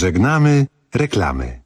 Żegnamy reklamy.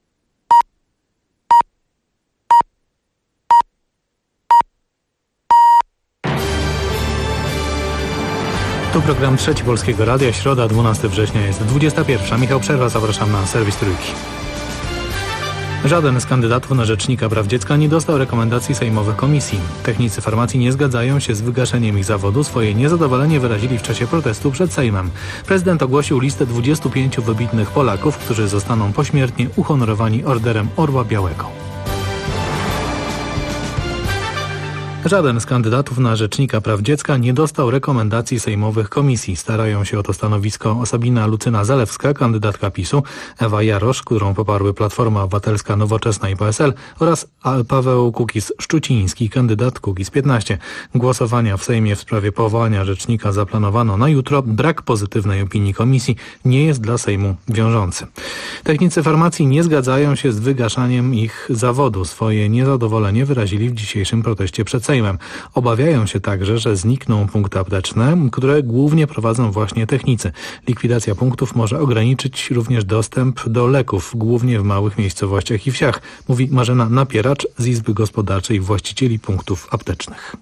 Tu program Trzeci Polskiego Radia, środa, 12 września jest 21. Michał Przerwa, zapraszam na serwis Trójki. Żaden z kandydatów na rzecznika praw dziecka nie dostał rekomendacji sejmowych komisji. Technicy farmacji nie zgadzają się z wygaszeniem ich zawodu. Swoje niezadowolenie wyrazili w czasie protestu przed Sejmem. Prezydent ogłosił listę 25 wybitnych Polaków, którzy zostaną pośmiertnie uhonorowani Orderem Orła Białego. Żaden z kandydatów na rzecznika praw dziecka nie dostał rekomendacji sejmowych komisji. Starają się o to stanowisko Sabina Lucyna-Zalewska, kandydatka PiS-u, Ewa Jarosz, którą poparły Platforma Obywatelska, Nowoczesna i PSL, oraz Paweł Kukiz-Szczuciński, kandydat Kukiz-15. Głosowania w Sejmie w sprawie powołania rzecznika zaplanowano na jutro. Brak pozytywnej opinii komisji nie jest dla Sejmu wiążący. Technicy farmacji nie zgadzają się z wygaszaniem ich zawodu. Swoje niezadowolenie wyrazili w dzisiejszym proteście przed Sejmem. Obawiają się także, że znikną punkty apteczne, które głównie prowadzą właśnie technicy. Likwidacja punktów może ograniczyć również dostęp do leków, głównie w małych miejscowościach i wsiach, mówi Marzena Napieracz z Izby Gospodarczej Właścicieli Punktów Aptecznych.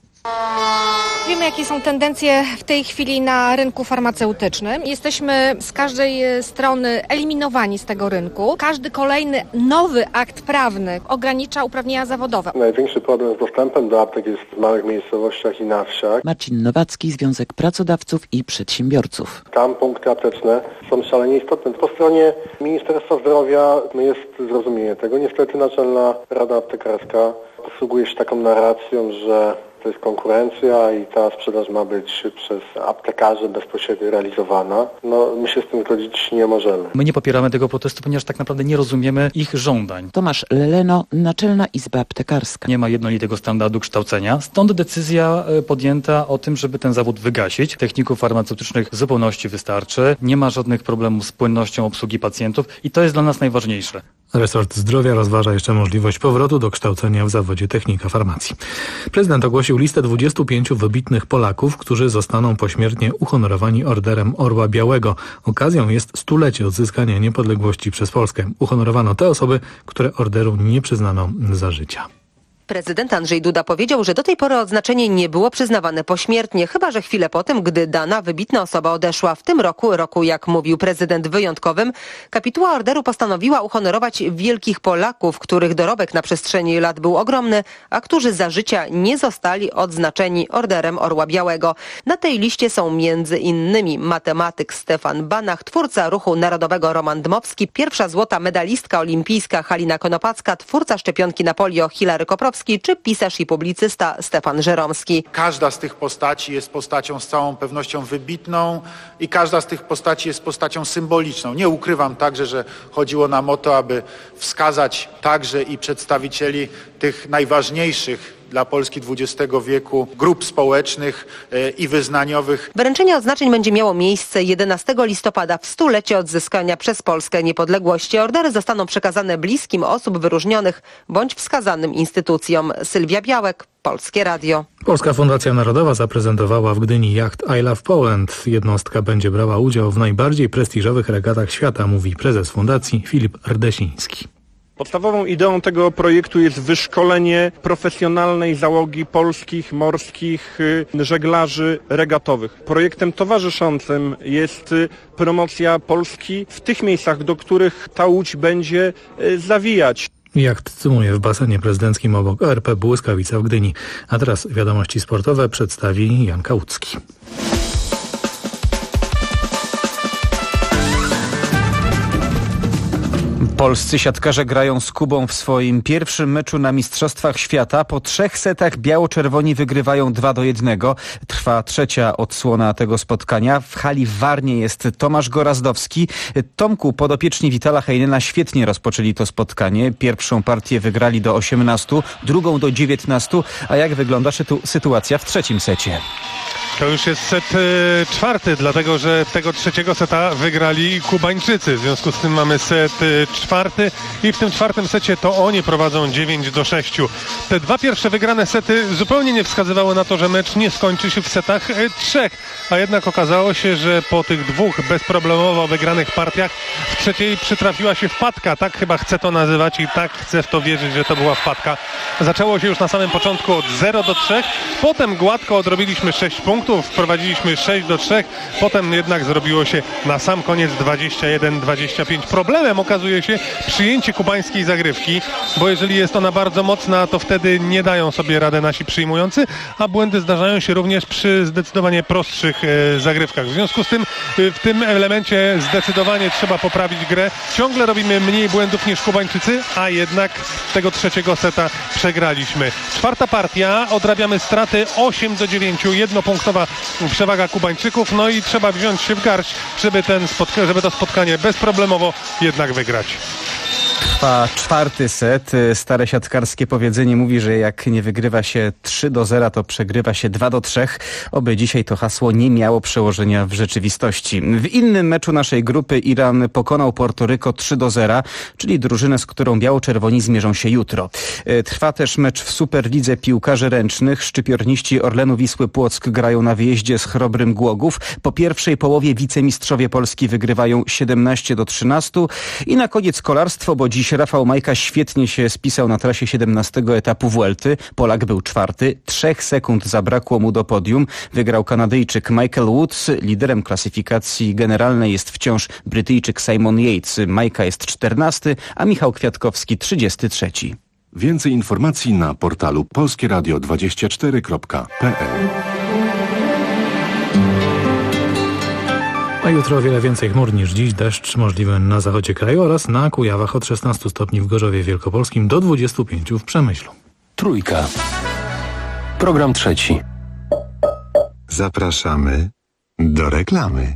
Wiemy, jakie są tendencje w tej chwili na rynku farmaceutycznym. Jesteśmy z każdej strony eliminowani z tego rynku. Każdy kolejny nowy akt prawny ogranicza uprawnienia zawodowe. Największy problem z dostępem do aptek jest w małych miejscowościach i na wsiach. Marcin Nowacki, Związek Pracodawców i Przedsiębiorców. Tam punkty apteczne są szalenie istotne. Po stronie Ministerstwa Zdrowia jest zrozumienie tego. Niestety Naczelna Rada Aptekarska posługuje się taką narracją, że to jest konkurencja i ta sprzedaż ma być przez aptekarzy bezpośrednio realizowana. My się z tym zgodzić nie możemy. My nie popieramy tego protestu, ponieważ tak naprawdę nie rozumiemy ich żądań. Tomasz Leleno, Naczelna Izba Aptekarska. Nie ma jednolitego standardu kształcenia. Stąd decyzja podjęta o tym, żeby ten zawód wygasić. Techników farmaceutycznych w zupełności wystarczy. Nie ma żadnych problemów z płynnością obsługi pacjentów i to jest dla nas najważniejsze. Resort Zdrowia rozważa jeszcze możliwość powrotu do kształcenia w zawodzie technika farmacji. Prezydent ogłosił listę 25 wybitnych Polaków, którzy zostaną pośmiertnie uhonorowani Orderem Orła Białego. Okazją jest 100-lecie odzyskania niepodległości przez Polskę. Uhonorowano te osoby, które orderu nie przyznano za życia. Prezydent Andrzej Duda powiedział, że do tej pory odznaczenie nie było przyznawane pośmiertnie, chyba że chwilę po tym, gdy dana wybitna osoba odeszła. W tym roku, jak mówił prezydent, wyjątkowym, kapituła orderu postanowiła uhonorować wielkich Polaków, których dorobek na przestrzeni lat był ogromny, a którzy za życia nie zostali odznaczeni Orderem Orła Białego. Na tej liście są między innymi matematyk Stefan Banach, twórca ruchu narodowego Roman Dmowski, pierwsza złota medalistka olimpijska Halina Konopacka, twórca szczepionki na polio Hilary Koprowski, czy pisarz i publicysta Stefan Żeromski. Każda z tych postaci jest postacią z całą pewnością wybitną i każda z tych postaci jest postacią symboliczną. Nie ukrywam także, że chodziło nam o to, aby wskazać także i przedstawicieli tych najważniejszych dla Polski XX wieku grup społecznych i wyznaniowych. Wręczenie odznaczeń będzie miało miejsce 11 listopada w 100-lecie odzyskania przez Polskę niepodległości. Ordery zostaną przekazane bliskim osób wyróżnionych bądź wskazanym instytucjom. Sylwia Białek, Polskie Radio. Polska Fundacja Narodowa zaprezentowała w Gdyni jacht I Love Poland. Jednostka będzie brała udział w najbardziej prestiżowych regatach świata, mówi prezes fundacji Filip Rdesiński. Podstawową ideą tego projektu jest wyszkolenie profesjonalnej załogi polskich morskich żeglarzy regatowych. Projektem towarzyszącym jest promocja Polski w tych miejscach, do których ta łódź będzie zawijać. Jacht cumuje w basenie prezydenckim obok ORP Błyskawica w Gdyni. A teraz wiadomości sportowe przedstawi Jan Kałucki. Polscy siatkarze grają z Kubą w swoim pierwszym meczu na Mistrzostwach Świata. Po 3 setach biało-czerwoni wygrywają 2-1. Trwa trzecia odsłona tego spotkania. W hali w Warnie jest Tomasz Gorazdowski. Tomku, podopieczni Witala Heinena świetnie rozpoczęli to spotkanie. Pierwszą partię wygrali do 18, drugą do 19. A jak wygląda sytuacja w trzecim secie? To już jest set czwarty, dlatego że tego trzeciego seta wygrali Kubańczycy. W związku z tym mamy set czwarty i w tym czwartym secie to oni prowadzą 9-6. Te dwa pierwsze wygrane sety zupełnie nie wskazywały na to, że mecz nie skończy się w setach 3, a jednak okazało się, że po tych dwóch bezproblemowo wygranych partiach w trzeciej przytrafiła się wpadka, tak chyba chcę to nazywać i tak chcę w to wierzyć, że to była wpadka. Zaczęło się już na samym początku od 0-3, potem gładko odrobiliśmy 6 punktów, wprowadziliśmy 6-3, potem jednak zrobiło się na sam koniec 21-25. Problemem okazuje się przyjęcie kubańskiej zagrywki, bo jeżeli jest ona bardzo mocna, to wtedy nie dają sobie radę nasi przyjmujący, a błędy zdarzają się również przy zdecydowanie prostszych zagrywkach. W związku z tym w tym elemencie zdecydowanie trzeba poprawić grę. Ciągle robimy mniej błędów niż Kubańczycy, a jednak tego trzeciego seta przegraliśmy. Czwarta partia, odrabiamy straty 8-9, jednopunktowa przewaga Kubańczyków, no i trzeba wziąć się w garść, żeby to spotkanie bezproblemowo jednak wygrać. Trwa czwarty set. Stare siatkarskie powiedzenie mówi, że jak nie wygrywa się 3-0, to przegrywa się 2-3. Oby dzisiaj to hasło nie miało przełożenia w rzeczywistości. W innym meczu naszej grupy Iran pokonał Portoryko 3-0, czyli drużynę, z którą biało-czerwoni zmierzą się jutro. Trwa też mecz w Superlidze piłkarzy ręcznych. Szczypiorniści Orlenu Wisły Płock grają na wyjeździe z Chrobrym Głogów. Po pierwszej połowie wicemistrzowie Polski wygrywają 17-13 i na koniec kolarstwo, bo dziś Rafał Majka świetnie się spisał na trasie 17 etapu Vuelty. Polak był czwarty. 3 sekund zabrakło mu do podium. Wygrał Kanadyjczyk Michael Woods. Liderem klasyfikacji generalnej jest wciąż Brytyjczyk Simon Yates. Majka jest 14, a Michał Kwiatkowski 33. Więcej informacji na portalu polskieradio24.pl. A jutro o wiele więcej chmur niż dziś, deszcz możliwy na zachodzie kraju oraz na Kujawach od 16 stopni w Gorzowie Wielkopolskim do 25 w Przemyślu. Trójka. Program trzeci. Zapraszamy do reklamy.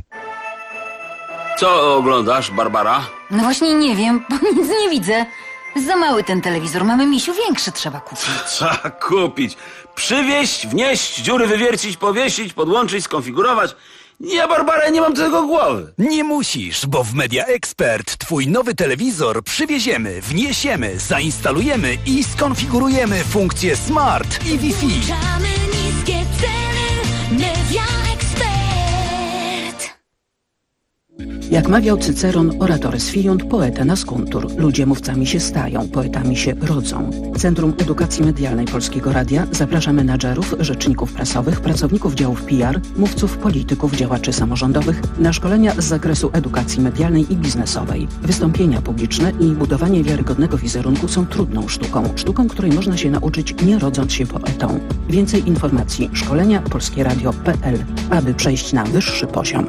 Co oglądasz, Barbara? No właśnie nie wiem, bo nic nie widzę. Za mały ten telewizor, mamy, misiu, większy trzeba kupić. Trzeba kupić. Przywieźć, wnieść, dziury wywiercić, powiesić, podłączyć, skonfigurować. Nie, Barbara, nie mam do tego głowy. Nie musisz, bo w Media Expert twój nowy telewizor przywieziemy, wniesiemy, zainstalujemy i skonfigurujemy funkcje Smart i Wi-Fi. Niskie ceny, Media Expert. Jak mawiał Cyceron, oratorys fiunt, poeta nascuntur. Ludzie mówcami się stają, poetami się rodzą. Centrum Edukacji Medialnej Polskiego Radia zaprasza menadżerów, rzeczników prasowych, pracowników działów PR, mówców, polityków, działaczy samorządowych na szkolenia z zakresu edukacji medialnej i biznesowej. Wystąpienia publiczne i budowanie wiarygodnego wizerunku są trudną sztuką, której można się nauczyć nie rodząc się poetą. Więcej informacji szkolenia polskieradio.pl, aby przejść na wyższy poziom.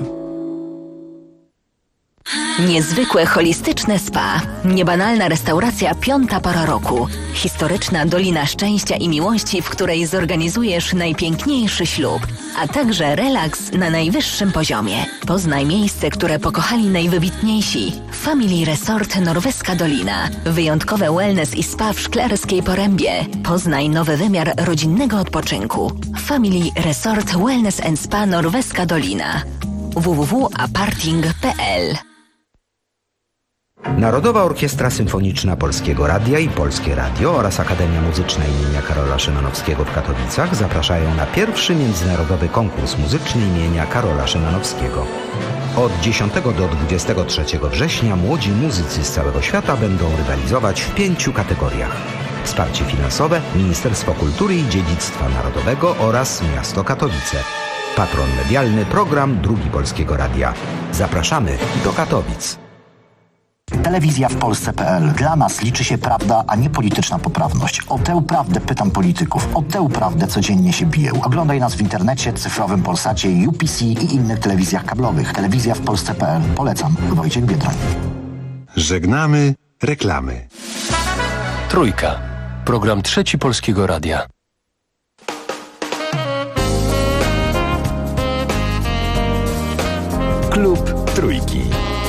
Niezwykłe holistyczne spa. Niebanalna restauracja Piąta Pora Roku. Historyczna Dolina Szczęścia i Miłości, w której zorganizujesz najpiękniejszy ślub, a także relaks na najwyższym poziomie. Poznaj miejsce, które pokochali najwybitniejsi. Family Resort Norweska Dolina. Wyjątkowe wellness i spa w Szklarskiej Porębie. Poznaj nowy wymiar rodzinnego odpoczynku. Family Resort Wellness and Spa Norweska Dolina. www.aparting.pl. Narodowa Orkiestra Symfoniczna Polskiego Radia i Polskie Radio oraz Akademia Muzyczna imienia Karola Szymanowskiego w Katowicach zapraszają na pierwszy międzynarodowy konkurs muzyczny imienia Karola Szymanowskiego. Od 10 do 23 września młodzi muzycy z całego świata będą rywalizować w 5 kategoriach. Wsparcie finansowe Ministerstwo Kultury i Dziedzictwa Narodowego oraz Miasto Katowice. Patron medialny program Drugi Polskiego Radia. Zapraszamy do Katowic. Telewizja w Polsce.pl. Dla nas liczy się prawda, a nie polityczna poprawność. O tę prawdę pytam polityków. O tę prawdę codziennie się biję. Oglądaj nas w internecie, cyfrowym Polsacie, UPC i innych telewizjach kablowych. Telewizja w Polsce.pl. Polecam. Wojciech Biedroń. Żegnamy reklamy. Trójka. Program trzeci Polskiego Radia. Klub Trójki.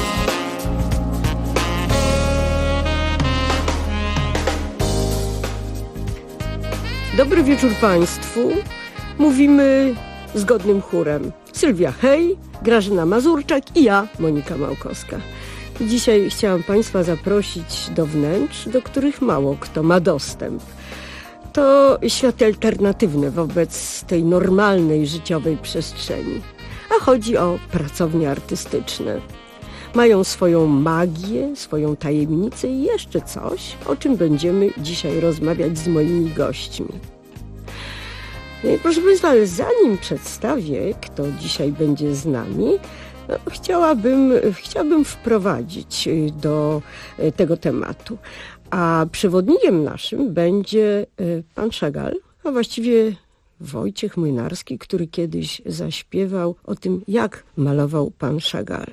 Dobry wieczór Państwu. Mówimy zgodnym chórem. Sylwia Hej, Grażyna Mazurczak i ja, Monika Małkowska. Dzisiaj chciałam Państwa zaprosić do wnętrz, do których mało kto ma dostęp. To świat alternatywny wobec tej normalnej życiowej przestrzeni. A chodzi o pracownie artystyczne. Mają swoją magię, swoją tajemnicę i jeszcze coś, o czym będziemy dzisiaj rozmawiać z moimi gośćmi. Proszę Państwa, ale zanim przedstawię, kto dzisiaj będzie z nami, chciałabym wprowadzić do tego tematu. A przewodnikiem naszym będzie pan Chagall, a właściwie Wojciech Młynarski, który kiedyś zaśpiewał o tym, jak malował pan Chagall.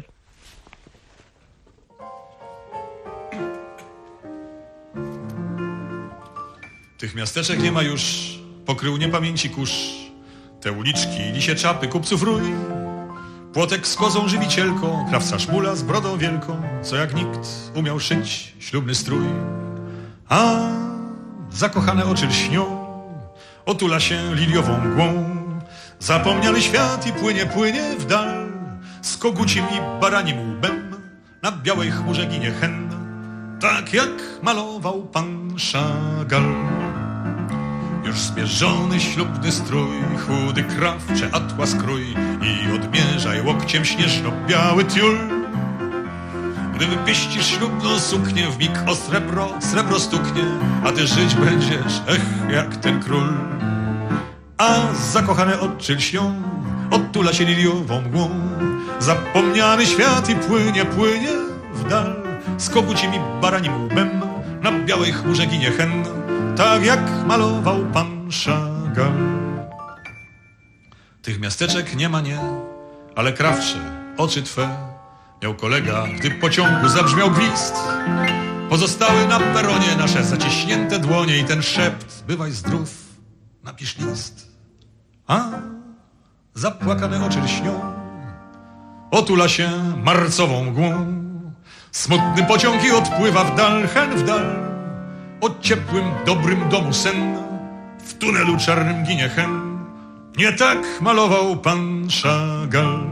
Tych miasteczek nie ma już, pokrył niepamięci kurz. Te uliczki, lisie czapy, kupców rój. Płotek z kozą żywicielką, krawca szmula z brodą wielką, co jak nikt umiał szyć ślubny strój. A zakochane oczy lśnią, otula się liliową mgłą. Zapomniany świat i płynie w dal, z kogucim i baranim łbem na białej chmurze ginie hen, tak jak malował pan Chagall. Już zbieżony ślubny strój, chudy krawcze atłas krój i odmierzaj łokciem śnieżno-biały tiul. Gdy wypieścisz ślubną suknię, w mig o srebro stuknie, a ty żyć będziesz, jak ten król. A zakochane oczy lśnią, otula się liliową mgłą. Zapomniany świat i płynie w dal, z kogucim i baranim łbem na białej chmurze ginie hen, tak jak malował pan Chagall. Tych miasteczek nie ma, nie, ale krawcze, oczy twe miał kolega, gdy w pociągu zabrzmiał gwizd. Pozostały na peronie nasze zaciśnięte dłonie i ten szept: bywaj zdrów, napisz list. A zapłakane oczy lśnią, otula się marcową mgłą. Smutny pociąg i odpływa w dal, hen w dal. O ciepłym, dobrym domu sen, w tunelu czarnym ginie hen. Nie tak malował pan Chagall.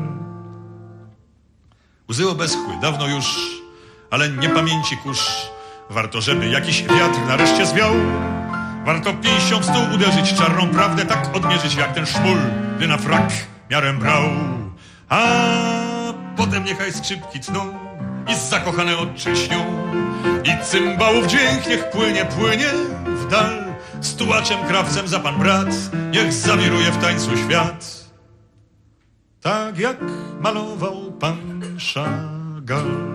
Łzy obeschły dawno już, ale niepamięci kurz. Warto, żeby jakiś wiatr nareszcie zwiał. Warto pięścią w stół uderzyć, czarną prawdę tak odmierzyć, jak ten szmul, gdy na frak miarę brał. A potem niechaj skrzypki tną i zakochane oczy śnią. I cymbałów dźwięk niech płynie w dal. Z tułaczem, krawcem za pan brat, niech zawiruje w tańcu świat, tak jak malował pan Chagall.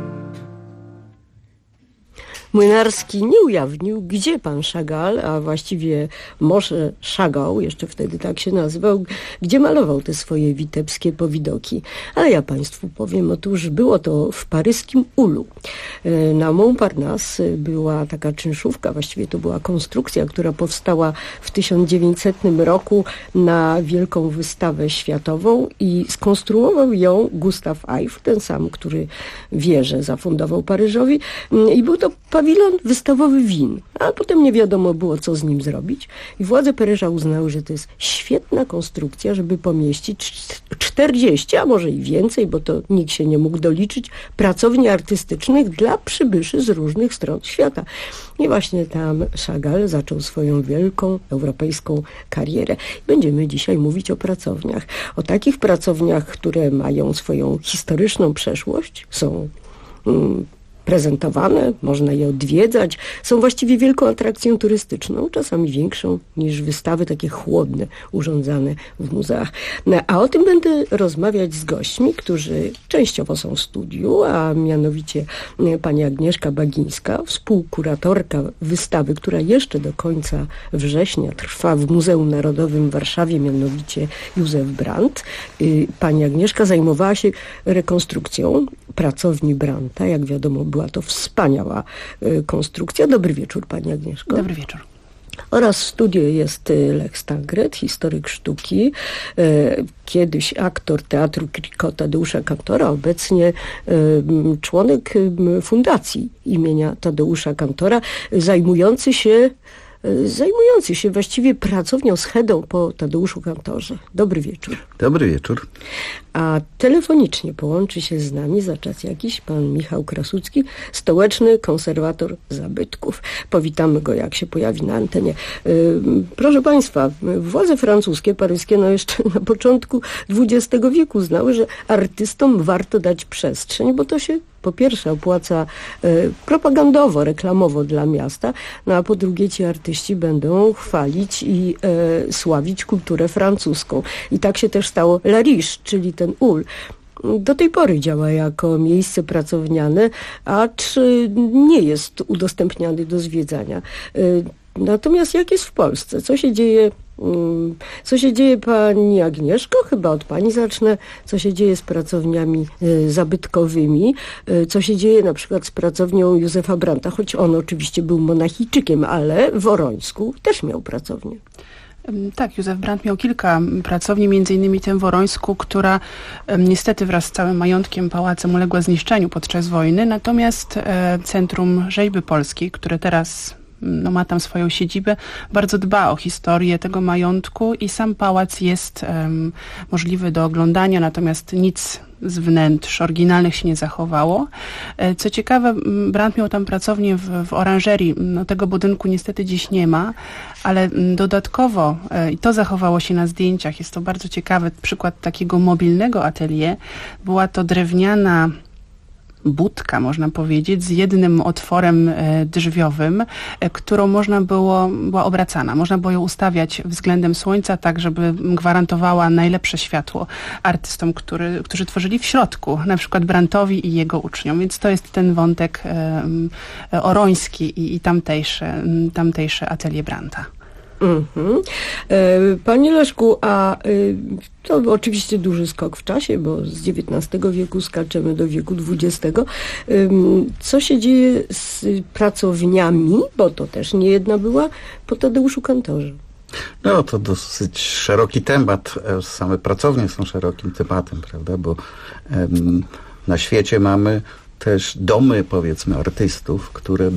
Młynarski nie ujawnił, gdzie pan Chagall, a właściwie może Chagall, jeszcze wtedy tak się nazywał, gdzie malował te swoje witebskie powidoki. Ale ja Państwu powiem, otóż było to w paryskim Ulu. Na Montparnasse była taka czynszówka, właściwie to była konstrukcja, która powstała w 1900 roku na wielką wystawę światową i skonstruował ją Gustave Eiffel, ten sam, który wieżę zafundował Paryżowi, i był to pawilon wystawowy win, a potem nie wiadomo było, co z nim zrobić. I władze Paryża uznały, że to jest świetna konstrukcja, żeby pomieścić 40, a może i więcej, bo to nikt się nie mógł doliczyć, pracowni artystycznych dla przybyszy z różnych stron świata. I właśnie tam Chagall zaczął swoją wielką europejską karierę. Będziemy dzisiaj mówić o pracowniach. O takich pracowniach, które mają swoją historyczną przeszłość, są prezentowane, można je odwiedzać, są właściwie wielką atrakcją turystyczną, czasami większą niż wystawy takie chłodne, urządzane w muzeach. A o tym będę rozmawiać z gośćmi, którzy częściowo są w studiu, a mianowicie pani Agnieszka Bagińska, współkuratorka wystawy, która jeszcze do końca września trwa w Muzeum Narodowym w Warszawie, mianowicie Józef Brandt. Pani Agnieszka zajmowała się rekonstrukcją pracowni Brandta, jak wiadomo, była to wspaniała konstrukcja. Dobry wieczór, pani Agnieszko. Dobry wieczór. Oraz w studiu jest Lech Stangret, historyk sztuki, kiedyś aktor Teatru Kriko Tadeusza Kantora, obecnie członek fundacji imienia Tadeusza Kantora, zajmujący się zajmujący się właściwie pracownią schedą po Tadeuszu Kantorze. Dobry wieczór. Dobry wieczór. A telefonicznie połączy się z nami za czas jakiś pan Michał Krasucki, stołeczny konserwator zabytków. Powitamy go, jak się pojawi na antenie. Proszę państwa, władze francuskie, paryskie, jeszcze na początku XX wieku znały, że artystom warto dać przestrzeń, bo to się po pierwsze opłaca propagandowo, reklamowo dla miasta, no a po drugie ci artyści będą chwalić i sławić kulturę francuską. I tak się też stało La Riche, czyli ten ul. Do tej pory działa jako miejsce pracowniane, acz nie jest udostępniany do zwiedzania. Natomiast jak jest w Polsce? Co się dzieje, pani Agnieszko? Chyba od pani zacznę. Co się dzieje z pracowniami zabytkowymi? Co się dzieje na przykład z pracownią Józefa Brandta? Choć on oczywiście był monachijczykiem, ale w Orońsku też miał pracownię. Tak, Józef Brandt miał kilka pracowni, między innymi tę w Orońsku, która niestety wraz z całym majątkiem, pałacem uległa zniszczeniu podczas wojny. Natomiast Centrum Rzeźby Polskiej, które teraz ma tam swoją siedzibę, bardzo dba o historię tego majątku i sam pałac jest możliwy do oglądania, natomiast nic z wnętrz oryginalnych się nie zachowało. Co ciekawe, Brandt miał tam pracownię w oranżerii. Tego budynku niestety dziś nie ma, ale dodatkowo, i to zachowało się na zdjęciach, jest to bardzo ciekawy przykład takiego mobilnego atelier. Była to drewniana budka, można powiedzieć, z jednym otworem drzwiowym, którą była obracana. Można było ją ustawiać względem słońca, tak żeby gwarantowała najlepsze światło artystom, którzy tworzyli w środku, na przykład Brandtowi i jego uczniom. Więc to jest ten wątek oroński i tamtejsze atelier Brandta. Panie Leszku, a to oczywiście duży skok w czasie, bo z XIX wieku skaczemy do wieku XX. Co się dzieje z pracowniami, bo to też nie jedna była, po Tadeuszu Kantorze? No to dosyć szeroki temat. Same pracownie są szerokim tematem, prawda, bo na świecie mamy też domy, powiedzmy, artystów,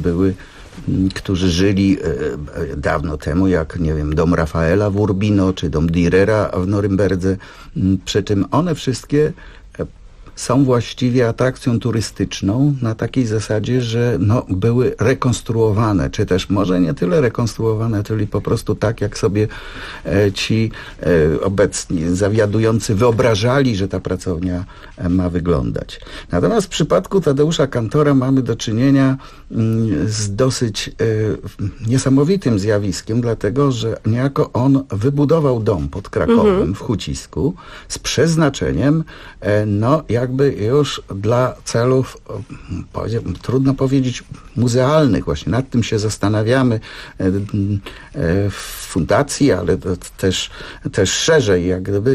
którzy żyli dawno temu, jak, nie wiem, dom Rafaela w Urbino, czy dom Dürera w Norymberdze. Przy czym one wszystkie są właściwie atrakcją turystyczną na takiej zasadzie, że były rekonstruowane, czy też może nie tyle rekonstruowane, czyli po prostu tak, jak sobie ci obecni zawiadujący wyobrażali, że ta pracownia ma wyglądać. Natomiast w przypadku Tadeusza Kantora mamy do czynienia z dosyć niesamowitym zjawiskiem, dlatego że niejako on wybudował dom pod Krakowem w Hucisku z przeznaczeniem, jakby już dla celów, trudno powiedzieć, muzealnych. Właśnie nad tym się zastanawiamy w fundacji, ale też szerzej, jak gdyby.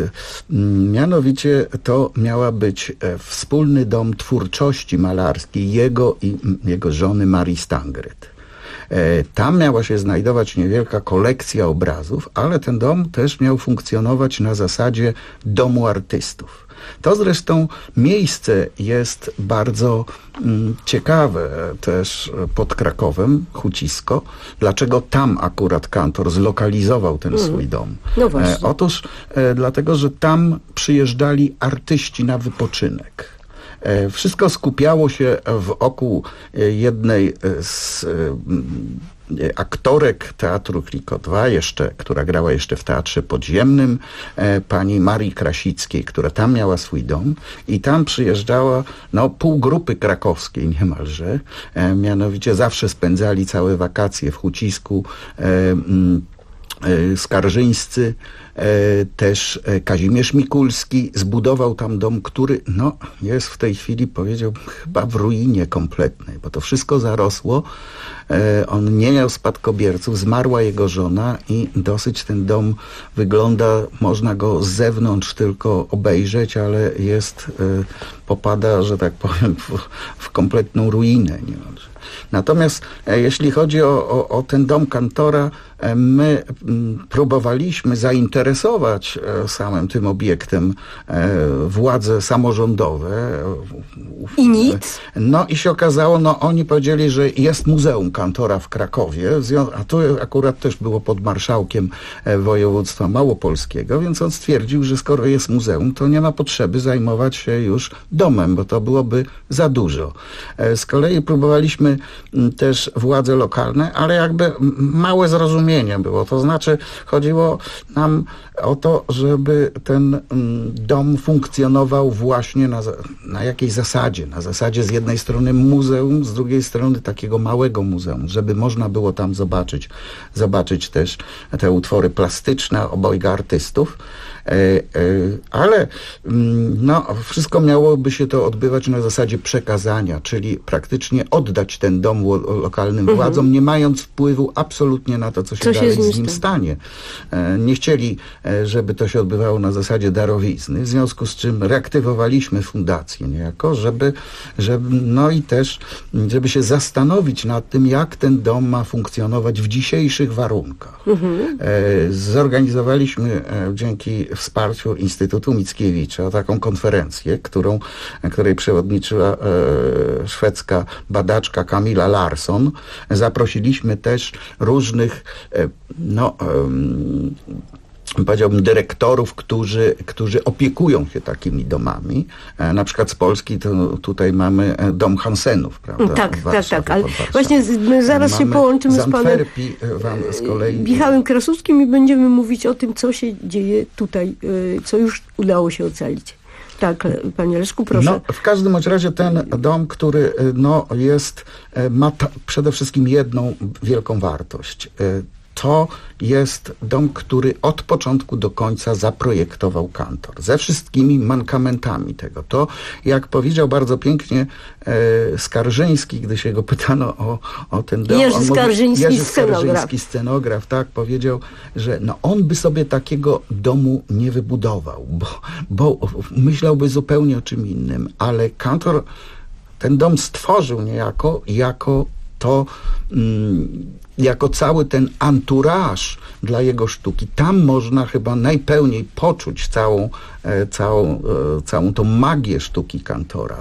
Mianowicie to miała być wspólny dom twórczości malarskiej jego i jego żony Marii Stangryt. Tam miała się znajdować niewielka kolekcja obrazów, ale ten dom też miał funkcjonować na zasadzie domu artystów. To zresztą miejsce jest bardzo ciekawe też pod Krakowem, Hucisko. Dlaczego tam akurat Kantor zlokalizował ten swój dom? No właśnie. Otóż dlatego, że tam przyjeżdżali artyści na wypoczynek. Wszystko skupiało się wokół jednej z aktorek Teatru Kliko 2, która grała jeszcze w Teatrze Podziemnym, pani Marii Krasickiej, która tam miała swój dom i tam przyjeżdżała pół grupy krakowskiej niemalże. Mianowicie zawsze spędzali całe wakacje w Hucisku skarżyńscy, też Kazimierz Mikulski zbudował tam dom, który jest w tej chwili, powiedziałbym, chyba w ruinie kompletnej, bo to wszystko zarosło. On nie miał spadkobierców, zmarła jego żona i dosyć ten dom wygląda, można go z zewnątrz tylko obejrzeć, ale popada, że tak powiem, w kompletną ruinę niemalże. Natomiast jeśli chodzi o ten dom Kantora, my próbowaliśmy zainteresować zainteresować samym tym obiektem władze samorządowe. I nic? No i się okazało, oni powiedzieli, że jest Muzeum Kantora w Krakowie, a to akurat też było pod marszałkiem województwa małopolskiego, więc on stwierdził, że skoro jest muzeum, to nie ma potrzeby zajmować się już domem, bo to byłoby za dużo. Z kolei próbowaliśmy też władze lokalne, ale jakby małe zrozumienie było. To znaczy chodziło nam o to, żeby ten dom funkcjonował właśnie na jakiejś zasadzie. Na zasadzie z jednej strony muzeum, z drugiej strony takiego małego muzeum, żeby można było tam zobaczyć też te utwory plastyczne obojga artystów. Ale wszystko miałoby się to odbywać na zasadzie przekazania, czyli praktycznie oddać ten dom lokalnym władzom, nie mając wpływu absolutnie na to, co się dalej z nim stanie. Nie chcieli, żeby to się odbywało na zasadzie darowizny, w związku z czym reaktywowaliśmy fundację niejako, żeby się zastanowić nad tym, jak ten dom ma funkcjonować w dzisiejszych warunkach. Zorganizowaliśmy dzięki wsparciu Instytutu Mickiewicza taką konferencję, której przewodniczyła szwedzka badaczka Camilla Larsson. Zaprosiliśmy też różnych powiedziałbym dyrektorów, którzy opiekują się takimi domami. Na przykład z Polski to tutaj mamy dom Hansenów, prawda? Tak. Ale właśnie zaraz się połączymy z panem z kolei Michałem Krasuckim i będziemy mówić o tym, co się dzieje tutaj, co już udało się ocalić. Tak, panie Leszku, proszę. W każdym razie ten dom, który ma przede wszystkim jedną wielką wartość. To jest dom, który od początku do końca zaprojektował Kantor. Ze wszystkimi mankamentami tego. To, jak powiedział bardzo pięknie Skarżyński, gdy się go pytano o ten dom. Jerzy Skarżyński, scenograf, tak, powiedział, że on by sobie takiego domu nie wybudował, bo myślałby zupełnie o czym innym. Ale Kantor ten dom stworzył niejako jako cały ten entourage dla jego sztuki. Tam można chyba najpełniej poczuć całą tą magię sztuki Kantora.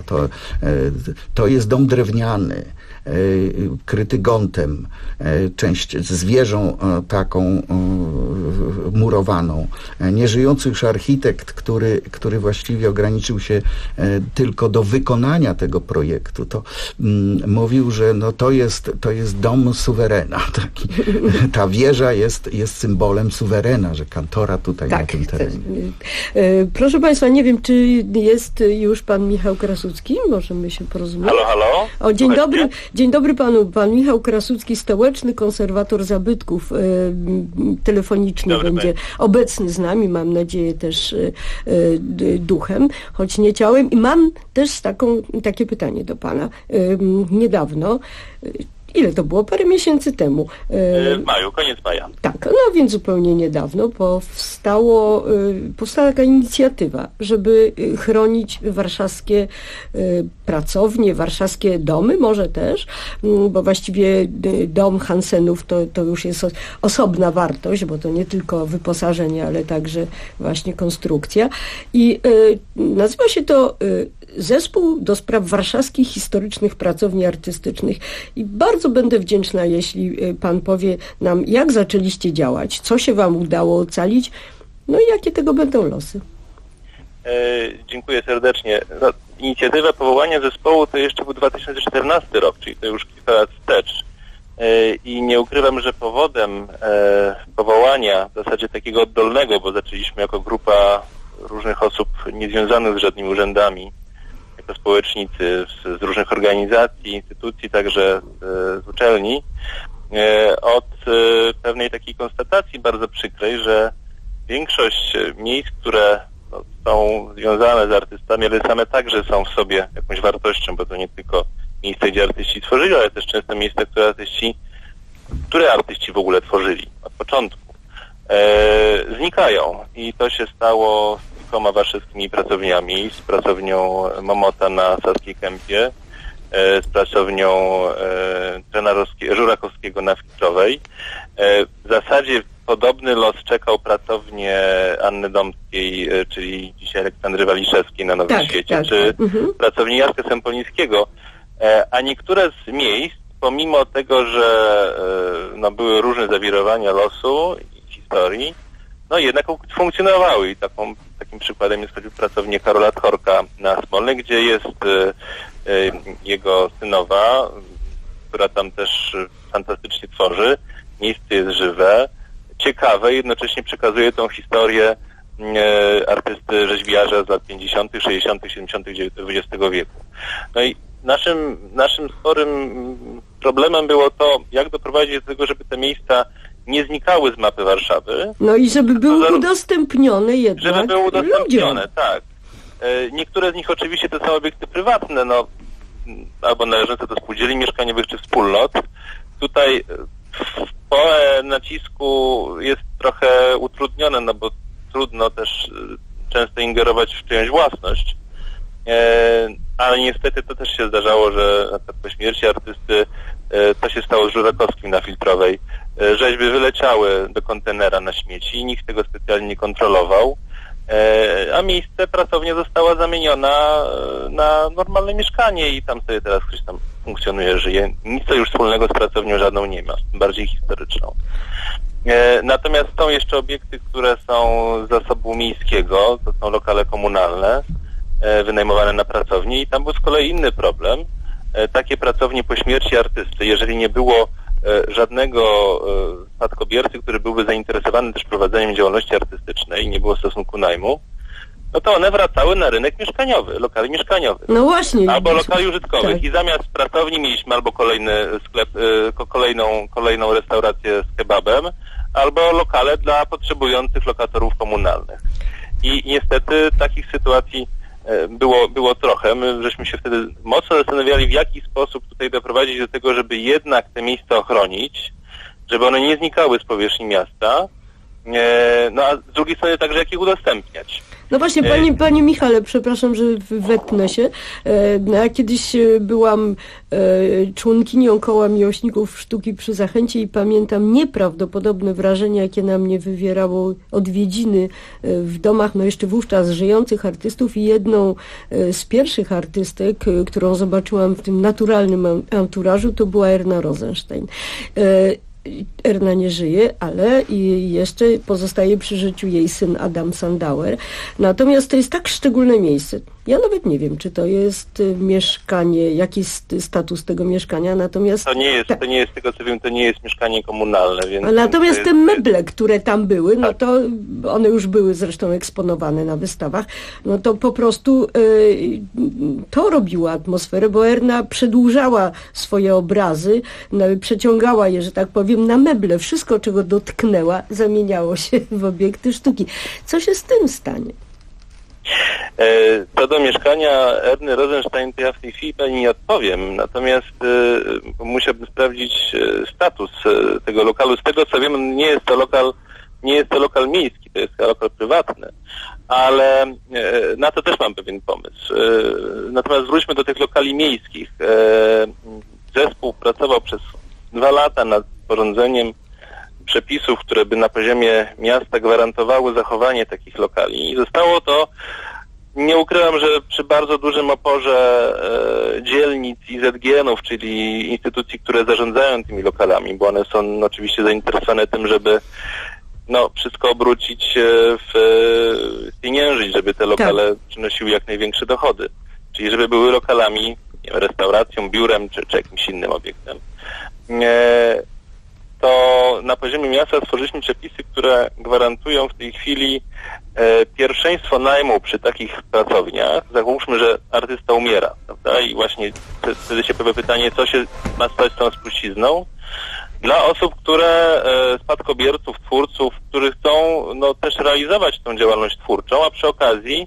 To jest dom drewniany, kryty gątem, część z wieżą taką murowaną. Nieżyjący już architekt, który właściwie ograniczył się tylko do wykonania tego projektu, to mówił, że to jest dom suwerena. Ta wieża jest symbolem suwerena, że Kantora tutaj na tym terenie. Proszę Państwa, nie wiem, czy jest już pan Michał Krasucki? Możemy się porozumieć. Halo? Dzień dobry panu. Pan Michał Krasucki, stołeczny konserwator zabytków, telefonicznie będzie obecny z nami, mam nadzieję też duchem, choć nie ciałem. I mam też takie pytanie do pana. Niedawno, ile to było? Parę miesięcy temu. W maju, koniec maja. Tak, więc zupełnie niedawno powstała taka inicjatywa, żeby chronić warszawskie pracownie, warszawskie domy, może też, bo właściwie dom Hansenów to już jest osobna wartość, bo to nie tylko wyposażenie, ale także właśnie konstrukcja. I nazywa się to Zespół do spraw warszawskich historycznych pracowni artystycznych. I bardzo będę wdzięczna, jeśli pan powie nam, jak zaczęliście działać, co się wam udało ocalić, no i jakie tego będą losy. Dziękuję serdecznie. Inicjatywa powołania zespołu to jeszcze był 2014 rok, czyli to już kilka lat wstecz. I nie ukrywam, że powodem powołania w zasadzie takiego oddolnego, bo zaczęliśmy jako grupa różnych osób niezwiązanych z żadnymi urzędami, jako społecznicy z różnych organizacji, instytucji, także z uczelni, od pewnej takiej konstatacji bardzo przykrej, że większość miejsc, które są związane z artystami, ale same także są w sobie jakąś wartością, bo to nie tylko miejsca, gdzie artyści tworzyli, ale też często miejsca, które artyści w ogóle tworzyli od początku, znikają. I to się stało z kilkoma warszawskimi pracowniami, z pracownią Momota na Saskiej Kępie, z pracownią Żurakowskiego na Wkiczowej. W zasadzie podobny los czekał pracownię Anny Dąbskiej, czyli dzisiaj Aleksandry Waliszewskiej na Nowym Świecie, czy pracownię Jacka Sempolińskiego. A niektóre z miejsc, pomimo tego, że były różne zawirowania losu i historii, jednak funkcjonowały i takim przykładem jest choćby pracownia Karola Tchorka na Smolnej, gdzie jest jego synowa, która tam też fantastycznie tworzy. Miejsce jest żywe, ciekawe, jednocześnie przekazuje tą historię artysty, rzeźbiarza z lat 50., 60., 70. XX wieku. No i naszym sporym problemem było to, jak doprowadzić do tego, żeby te miejsca nie znikały z mapy Warszawy. No i żeby były udostępnione jednak. Żeby były udostępnione, ludziom. tak. Niektóre z nich oczywiście to są obiekty prywatne, albo należące do spółdzielni mieszkaniowych czy wspólnot. Tutaj pole nacisku jest trochę utrudnione, bo trudno też często ingerować w czyjąś własność. Ale niestety to też się zdarzało, że na przykład po śmierci artysty, to się stało z Żurakowskim na Filtrowej, rzeźby wyleciały do kontenera na śmieci i nikt tego specjalnie nie kontrolował, a miejsce, pracownia została zamieniona na normalne mieszkanie i tam sobie teraz ktoś tam funkcjonuje, żyje. Nic to już wspólnego z pracownią żadną nie ma, bardziej historyczną. Natomiast są jeszcze obiekty, które są z zasobu miejskiego, to są lokale komunalne, wynajmowane na pracowni i tam był z kolei inny problem. Takie pracownie po śmierci artysty, jeżeli nie było żadnego spadkobiercy, który byłby zainteresowany też prowadzeniem działalności artystycznej, nie było stosunku najmu, to one wracały na rynek mieszkaniowy, lokali mieszkaniowych. No właśnie. Albo lokali użytkowych. Tak. I zamiast pracowni mieliśmy albo kolejny sklep, kolejną restaurację z kebabem, albo lokale dla potrzebujących lokatorów komunalnych. I niestety takich sytuacji było trochę. My żeśmy się wtedy mocno zastanawiali, w jaki sposób tutaj doprowadzić do tego, żeby jednak te miejsca ochronić, żeby one nie znikały z powierzchni miasta, a z drugiej strony także jak ich udostępniać. No właśnie, panie Michale, przepraszam, że wetnę się. Ja kiedyś byłam członkinią Koła Miłośników Sztuki przy Zachęcie i pamiętam nieprawdopodobne wrażenie, jakie na mnie wywierało odwiedziny w domach, jeszcze wówczas żyjących artystów i jedną z pierwszych artystek, którą zobaczyłam w tym naturalnym anturażu, to była Erna Rosenstein. Erna nie żyje, ale jeszcze pozostaje przy życiu jej syn Adam Sandauer. Natomiast to jest tak szczególne miejsce. Ja nawet nie wiem, czy to jest mieszkanie, jaki jest status tego mieszkania, natomiast... To nie jest, tego co wiem, to nie jest mieszkanie komunalne, więc... Natomiast te meble, które tam były, to one już były zresztą eksponowane na wystawach, to po prostu to robiło atmosferę, bo Erna przedłużała swoje obrazy, przeciągała je, że tak powiem, na meble. Wszystko, czego dotknęła, zamieniało się w obiekty sztuki. Co się z tym stanie? Co do mieszkania Erny Rosenstein, to ja w tej chwili pani nie odpowiem, natomiast musiałbym sprawdzić status tego lokalu. Z tego co wiem, nie jest to lokal miejski, to jest lokal prywatny, ale na to też mam pewien pomysł. Natomiast wróćmy do tych lokali miejskich. Zespół pracował przez 2 lata nad sporządzeniem przepisów, które by na poziomie miasta gwarantowały zachowanie takich lokali. I zostało to, nie ukrywam, że przy bardzo dużym oporze dzielnic i ZGN-ów, czyli instytucji, które zarządzają tymi lokalami, bo one są oczywiście zainteresowane tym, żeby wszystko obrócić pieniężyć, żeby te lokale przynosiły jak największe dochody. Czyli żeby były lokalami, restauracją, biurem czy jakimś innym obiektem. To na poziomie miasta stworzyliśmy przepisy, które gwarantują w tej chwili pierwszeństwo najmu przy takich pracowniach. Załóżmy, że artysta umiera, prawda? I właśnie wtedy się pojawia pytanie, co się ma stać z tą spuścizną. Dla osób, spadkobierców, twórców, którzy chcą też realizować tą działalność twórczą, a przy okazji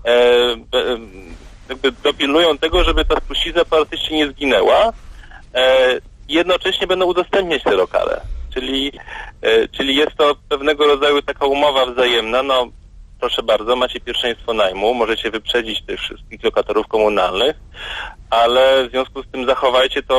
dopilnują tego, żeby ta spuścizna po artyście nie zginęła, jednocześnie będą udostępniać te lokale. Czyli jest to pewnego rodzaju taka umowa wzajemna. Proszę bardzo, macie pierwszeństwo najmu, możecie wyprzedzić tych wszystkich lokatorów komunalnych, ale w związku z tym zachowajcie to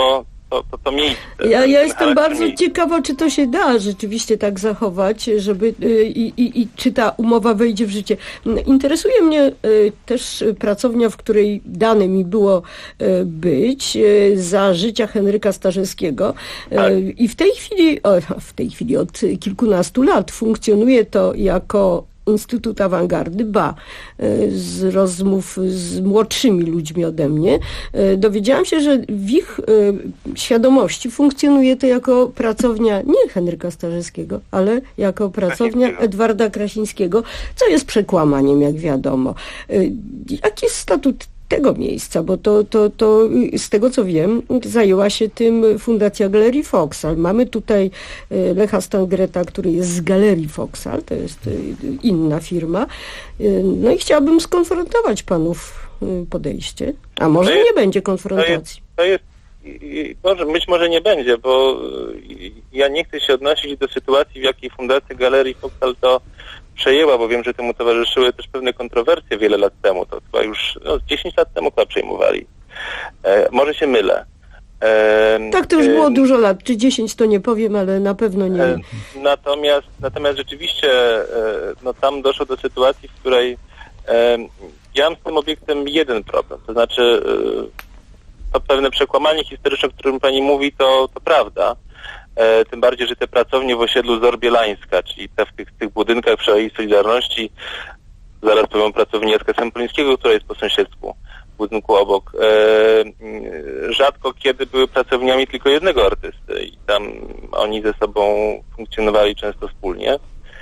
to miejsce. Ja jestem bardzo ciekawa, czy to się da rzeczywiście tak zachować, żeby i czy ta umowa wejdzie w życie. Interesuje mnie też pracownia, w której dane mi było być za życia Henryka Stażewskiego. I w tej chwili od kilkunastu lat funkcjonuje to jako Instytut Awangardy, z rozmów z młodszymi ludźmi ode mnie, dowiedziałam się, że w ich świadomości funkcjonuje to jako pracownia nie Henryka Stażewskiego, ale jako pracownia Edwarda Krasińskiego, co jest przekłamaniem, jak wiadomo. Jaki jest statut tego miejsca, bo to z tego co wiem, zajęła się tym Fundacja Galerii Foksal. Mamy tutaj Lecha Stangreta, który jest z Galerii Foksal, to jest inna firma. No i chciałabym skonfrontować panów podejście. A może nie będzie konfrontacji? Być może nie będzie, bo ja nie chcę się odnosić do sytuacji, w jakiej Fundacja Galerii Foksal to przejęła, bo wiem, że temu towarzyszyły też pewne kontrowersje wiele lat temu. To chyba już 10 lat temu chyba przejmowali. Może się mylę. Tak, to już było dużo lat. Czy 10 to nie powiem, ale na pewno nie. Natomiast rzeczywiście tam doszło do sytuacji, w której ja mam z tym obiektem jeden problem. To znaczy to pewne przekłamanie historyczne, o którym pani mówi, to prawda. Tym bardziej, że te pracownie w osiedlu Zorbielańska, czyli te w tych budynkach przy Alei Solidarności, zaraz powiem pracowni Jacka Sempolińskiego, która jest po sąsiedztwu, w budynku obok, rzadko kiedy były pracowniami tylko jednego artysty i tam oni ze sobą funkcjonowali często wspólnie,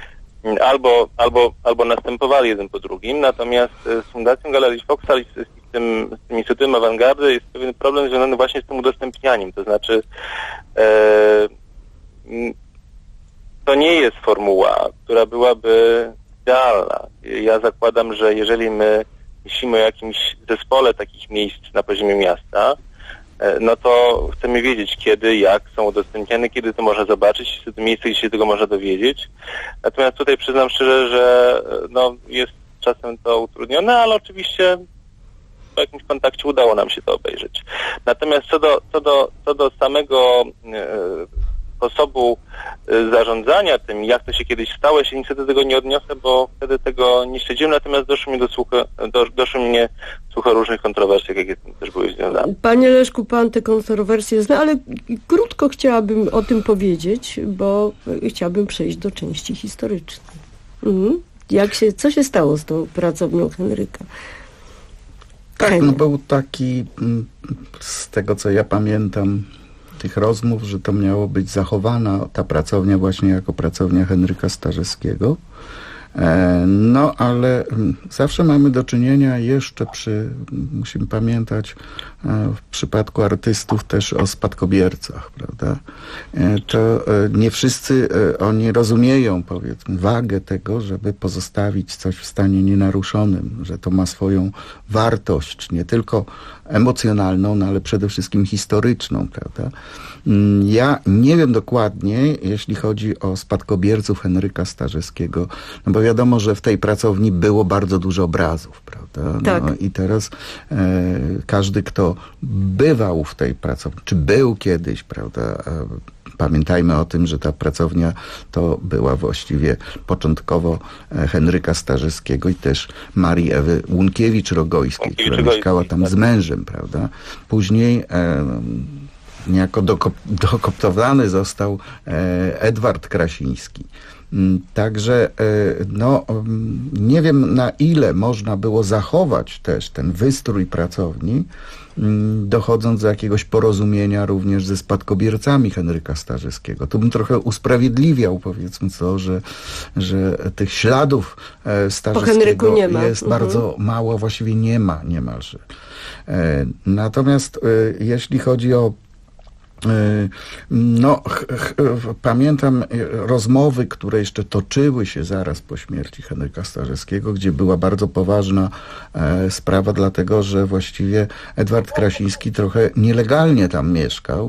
albo następowali jeden po drugim. Natomiast z Fundacją Galerii Foksal i z tym Instytutem Awangardy jest pewien problem związany właśnie z tym udostępnianiem, to znaczy to nie jest formuła, która byłaby idealna. Ja zakładam, że jeżeli my myślimy o jakimś zespole takich miejsc na poziomie miasta, no to chcemy wiedzieć kiedy, jak są udostępniane, kiedy to można zobaczyć, to miejsce, gdzie się tego można dowiedzieć. Natomiast tutaj przyznam szczerze, że jest czasem to utrudnione, ale oczywiście po jakimś kontakcie udało nam się to obejrzeć. Natomiast co do samego sposobu zarządzania tym, jak to się kiedyś stało, ja się niestety tego nie odniosę, bo wtedy tego nie śledziłem, natomiast doszły mnie słucha różnych kontrowersji, jakie z tym też były związane. Panie Leszku, pan te kontrowersje zna, ale krótko chciałabym o tym powiedzieć, bo chciałabym przejść do części historycznej. Co się stało z tą pracownią Henryka? Tak, był taki, z tego co ja pamiętam, tych rozmów, że to miało być zachowana ta pracownia właśnie jako pracownia Henryka Stażewskiego. Ale zawsze mamy do czynienia jeszcze musimy pamiętać w przypadku artystów też o spadkobiercach, prawda? To nie wszyscy oni rozumieją, powiedzmy, wagę tego, żeby pozostawić coś w stanie nienaruszonym, że to ma swoją wartość, nie tylko emocjonalną, ale przede wszystkim historyczną, prawda? Ja nie wiem dokładnie, jeśli chodzi o spadkobierców Henryka Stażewskiego, bo wiadomo, że w tej pracowni było bardzo dużo obrazów, prawda? Tak. I teraz każdy, kto bywał w tej pracowni, czy był kiedyś, prawda? Pamiętajmy o tym, że ta pracownia to była właściwie początkowo Henryka Stażewskiego i też Marii Ewy Łunkiewicz-Rogojskiej, która mieszkała tam z mężem, prawda? Później niejako dokoptowany został Edward Krasiński. Także nie wiem, na ile można było zachować też ten wystrój pracowni, dochodząc do jakiegoś porozumienia również ze spadkobiercami Henryka Stażewskiego. Tu bym trochę usprawiedliwiał, powiedzmy, że tych śladów Stażewskiego jest bardzo mało, właściwie nie ma niemalże. Natomiast jeśli chodzi o pamiętam rozmowy, które jeszcze toczyły się zaraz po śmierci Henryka Stażewskiego, gdzie była bardzo poważna sprawa, dlatego że właściwie Edward Krasiński trochę nielegalnie tam mieszkał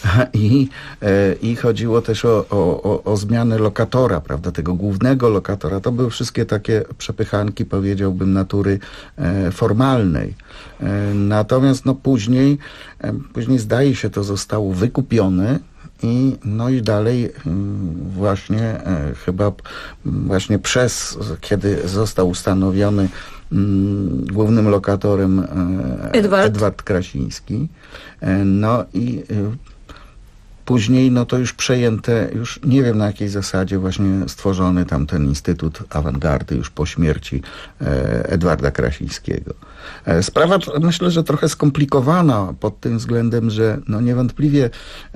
i chodziło też o zmianę lokatora, prawda, tego głównego lokatora. To były wszystkie takie przepychanki, powiedziałbym, natury formalnej. Natomiast później zdaje się, to zostało wykupiony i no i dalej właśnie chyba właśnie kiedy został ustanowiony głównym lokatorem Edward Krasiński. No i później no to już przejęte, już nie wiem na jakiej zasadzie właśnie stworzony tam ten Instytut Awangardy już po śmierci Edwarda Krasińskiego. Sprawa myślę, że trochę skomplikowana pod tym względem, że no niewątpliwie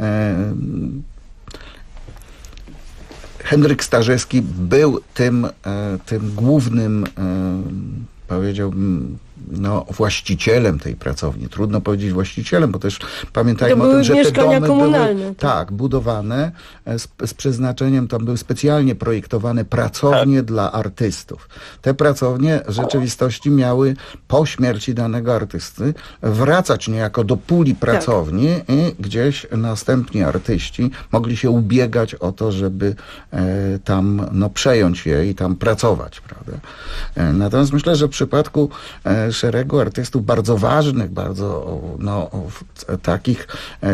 Henryk Stażewski był tym głównym, powiedziałbym, no, właścicielem tej pracowni. Trudno powiedzieć właścicielem, bo też pamiętajmy o tym, że te domy były budowane z przeznaczeniem, tam były specjalnie projektowane pracownie dla artystów. Te pracownie w rzeczywistości miały po śmierci danego artysty wracać niejako do puli pracowni i gdzieś następni artyści mogli się ubiegać o to, żeby tam no, przejąć je i tam pracować, prawda? Natomiast myślę, że w przypadku szeregu artystów bardzo ważnych, bardzo no, takich,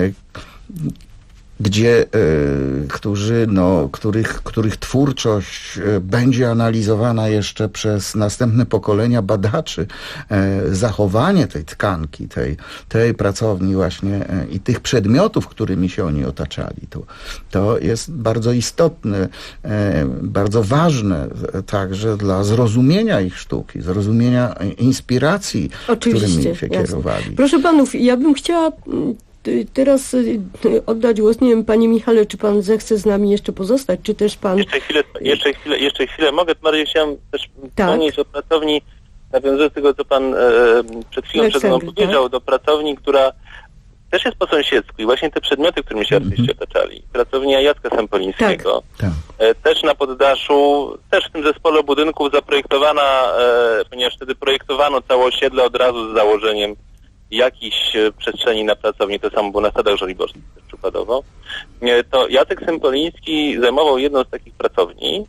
których twórczość będzie analizowana jeszcze przez następne pokolenia badaczy, zachowanie tej tkanki, tej pracowni właśnie i tych przedmiotów, którymi się oni otaczali, to jest bardzo istotne, bardzo ważne także dla zrozumienia ich sztuki, zrozumienia inspiracji, którymi się kierowali. Proszę panów, ja bym chciała teraz oddać głos, nie wiem, panie Michale, czy pan zechce z nami jeszcze pozostać, czy też pan... Jeszcze chwilę mogę, bardziej chciałem też wspomnieć o pracowni, nawiązując do tego, co pan przed chwilą powiedział, do pracowni, która też jest po sąsiedzku i właśnie te przedmioty, którymi się artyści otaczali. Pracownia Jacka Sempolińskiego, też na poddaszu, też w tym zespole budynków zaprojektowana, ponieważ wtedy projektowano całe osiedle od razu z założeniem jakiejś przestrzeni na pracowni, to samo było na Sadach Żoliborskich też przykładowo, to Jacek Sempoliński zajmował jedną z takich pracowni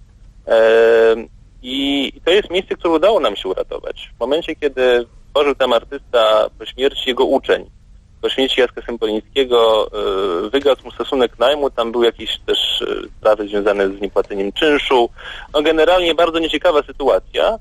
i to jest miejsce, które udało nam się uratować. W momencie, kiedy tworzył tam artysta po śmierci jego uczeń, po śmierci Jacka Sempolińskiego wygasł mu stosunek najmu, tam były jakieś też sprawy związane z niepłaceniem czynszu. No generalnie bardzo nieciekawa sytuacja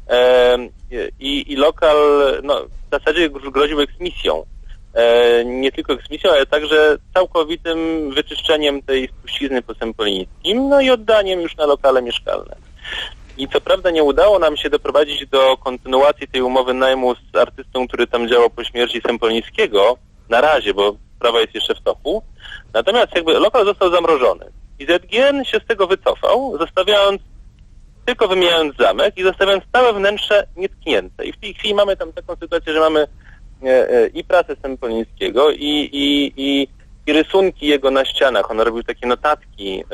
i lokal no, w zasadzie groził eksmisją. Nie tylko eksmisją, ale także całkowitym wyczyszczeniem tej spuścizny po Sempolińskim, no i oddaniem już na lokale mieszkalne. I co prawda nie udało nam się doprowadzić do kontynuacji tej umowy najmu z artystą, który tam działał po śmierci Sempolińskiego, na razie, bo sprawa jest jeszcze w toku. Natomiast jakby lokal został zamrożony. I ZGN się z tego wycofał, tylko wymieniając zamek i zostawiając całe wnętrze nietknięte. I w tej chwili mamy tam taką sytuację, że mamy i pracę Sempolińskiego i rysunki jego na ścianach. On robił takie notatki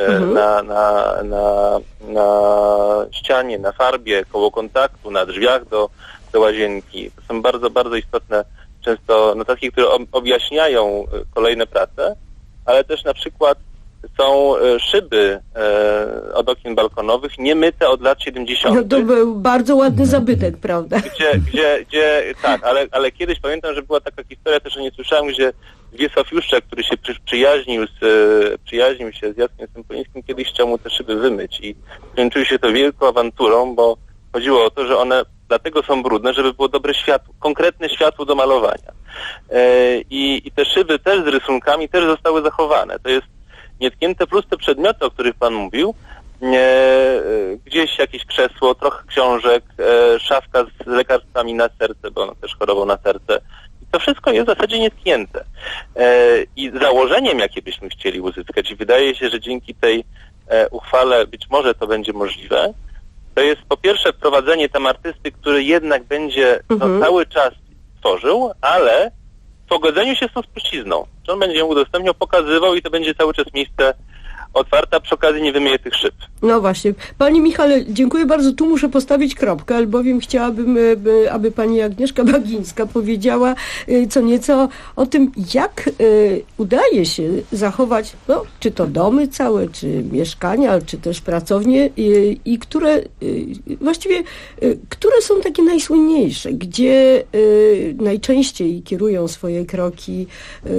na ścianie, na farbie, koło kontaktu, na drzwiach do łazienki. To są bardzo, bardzo istotne często notatki, które objaśniają kolejne prace, ale też na przykład są szyby od okien balkonowych niemyte od lat 70. No to był bardzo ładny zabytek, prawda? Gdzie tak, ale kiedyś pamiętam, że była taka historia, też o nie słyszałem, gdzie Wiesław Juszczak, który się przyjaźnił się z Jackiem Sempolińskim, kiedyś chciał mu te szyby wymyć i skończyło się to wielką awanturą, bo chodziło o to, że one dlatego są brudne, żeby było dobre światło, konkretne światło do malowania. I te szyby też z rysunkami też zostały zachowane. To jest nietknięte plus te przedmioty, o których pan mówił, gdzieś jakieś krzesło, trochę książek, szafka z lekarstwami na serce, bo on też chorował na serce. I to wszystko jest w zasadzie nietknięte. I założeniem, jakie byśmy chcieli uzyskać, i wydaje się, że dzięki tej uchwale być może to będzie możliwe, to jest po pierwsze wprowadzenie tam artysty, który jednak będzie cały czas tworzył, ale w pogodzeniu się z tą spuścizną. Że on będzie ją udostępniał, pokazywał i to będzie cały czas miejsce otwarte, a przy okazji nie wymyje tych szyb. No właśnie. Panie Michale, dziękuję bardzo. Tu muszę postawić kropkę, albowiem chciałabym, aby pani Agnieszka Bagińska powiedziała co nieco o tym, jak udaje się zachować, no, czy to domy całe, czy mieszkania, czy też pracownie i które właściwie, które są takie najsłynniejsze, gdzie najczęściej kierują swoje kroki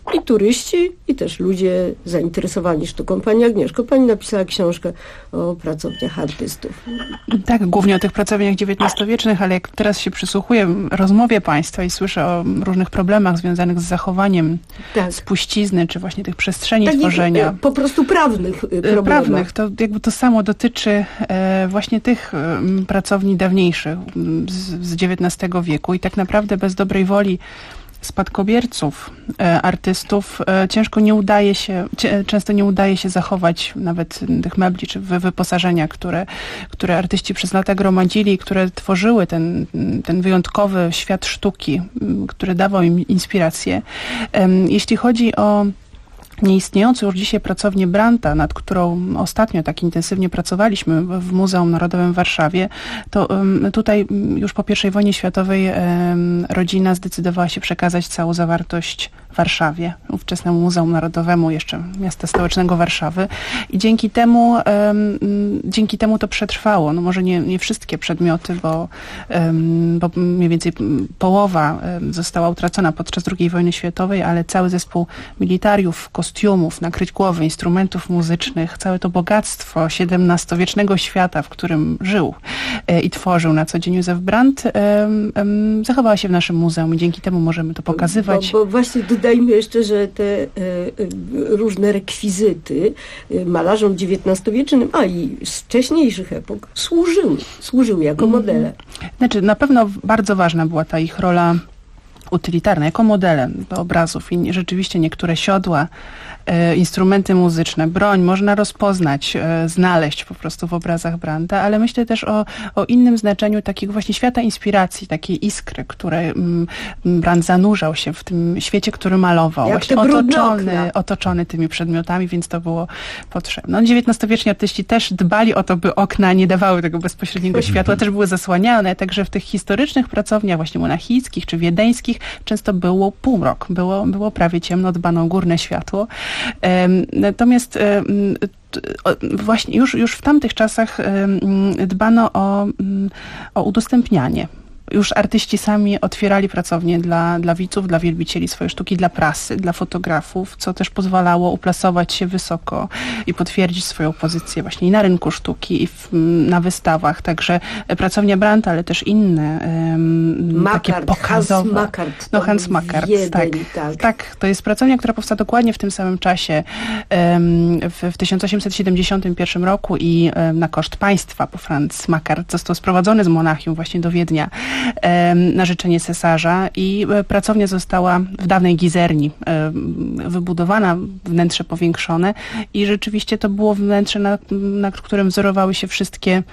I turyści, i też ludzie zainteresowani sztuką. Pani Agnieszko, pani napisała książkę o pracowniach artystów. Tak, głównie o tych pracowniach XIX-wiecznych, ale jak teraz się przysłuchuję rozmowie państwa i słyszę o różnych problemach związanych z zachowaniem spuścizny, czy właśnie tych przestrzeni tworzenia. Po prostu prawnych problemach. Prawnych, to jakby to samo dotyczy właśnie tych pracowni dawniejszych z XIX wieku i tak naprawdę bez dobrej woli spadkobierców artystów często nie udaje się zachować nawet tych mebli czy wyposażenia, które artyści przez lata gromadzili, które tworzyły ten wyjątkowy świat sztuki, który dawał im inspirację. Jeśli chodzi o nieistniejącą już dzisiaj pracownię Brandta, nad którą ostatnio tak intensywnie pracowaliśmy w Muzeum Narodowym w Warszawie, to tutaj już po I wojnie światowej rodzina zdecydowała się przekazać całą zawartość Warszawie, ówczesnemu Muzeum Narodowemu jeszcze miasta stołecznego Warszawy i dzięki temu to przetrwało. No może nie wszystkie przedmioty, bo mniej więcej połowa została utracona podczas II wojny światowej, ale cały zespół militariów, kostiumów, nakryć głowy, instrumentów muzycznych, całe to bogactwo XVII-wiecznego świata, w którym żył i tworzył na co dzień Józef Brandt, zachowała się w naszym muzeum i dzięki temu możemy to pokazywać. Bo właśnie dodajmy jeszcze, że te różne rekwizyty malarzom XIX-wiecznym, a i z wcześniejszych epok służyły jako modele. Znaczy, na pewno bardzo ważna była ta ich rola utylitarne, jako modele do obrazów i rzeczywiście niektóre siodła, instrumenty muzyczne, broń można rozpoznać, znaleźć po prostu w obrazach Brandta, ale myślę też o innym znaczeniu takiego właśnie świata inspiracji, takiej iskry, której Brandt zanurzał się w tym świecie, który malował. Jak właśnie otoczony tymi przedmiotami, więc to było potrzebne. XIX-wieczni artyści też dbali o to, by okna nie dawały tego bezpośredniego światła, też były zasłaniane, także w tych historycznych pracowniach właśnie monachickich czy wiedeńskich często było półmrok, było prawie ciemno, dbano o górne światło. Natomiast właśnie już w tamtych czasach dbano o udostępnianie. Już artyści sami otwierali pracownie dla widzów, dla wielbicieli swojej sztuki, dla prasy, dla fotografów, co też pozwalało uplasować się wysoko i potwierdzić swoją pozycję właśnie i na rynku sztuki, i na wystawach. Także pracownia Brandta, ale też inne takie pokazowe. Hans Makart. Tak, to jest pracownia, która powstała dokładnie w tym samym czasie, w 1871 roku i na koszt państwa, bo Franz Makart został sprowadzony z Monachium właśnie do Wiednia na życzenie cesarza i pracownia została w dawnej Gizerni wybudowana, wnętrze powiększone i rzeczywiście to było wnętrze, na którym wzorowały się wszystkie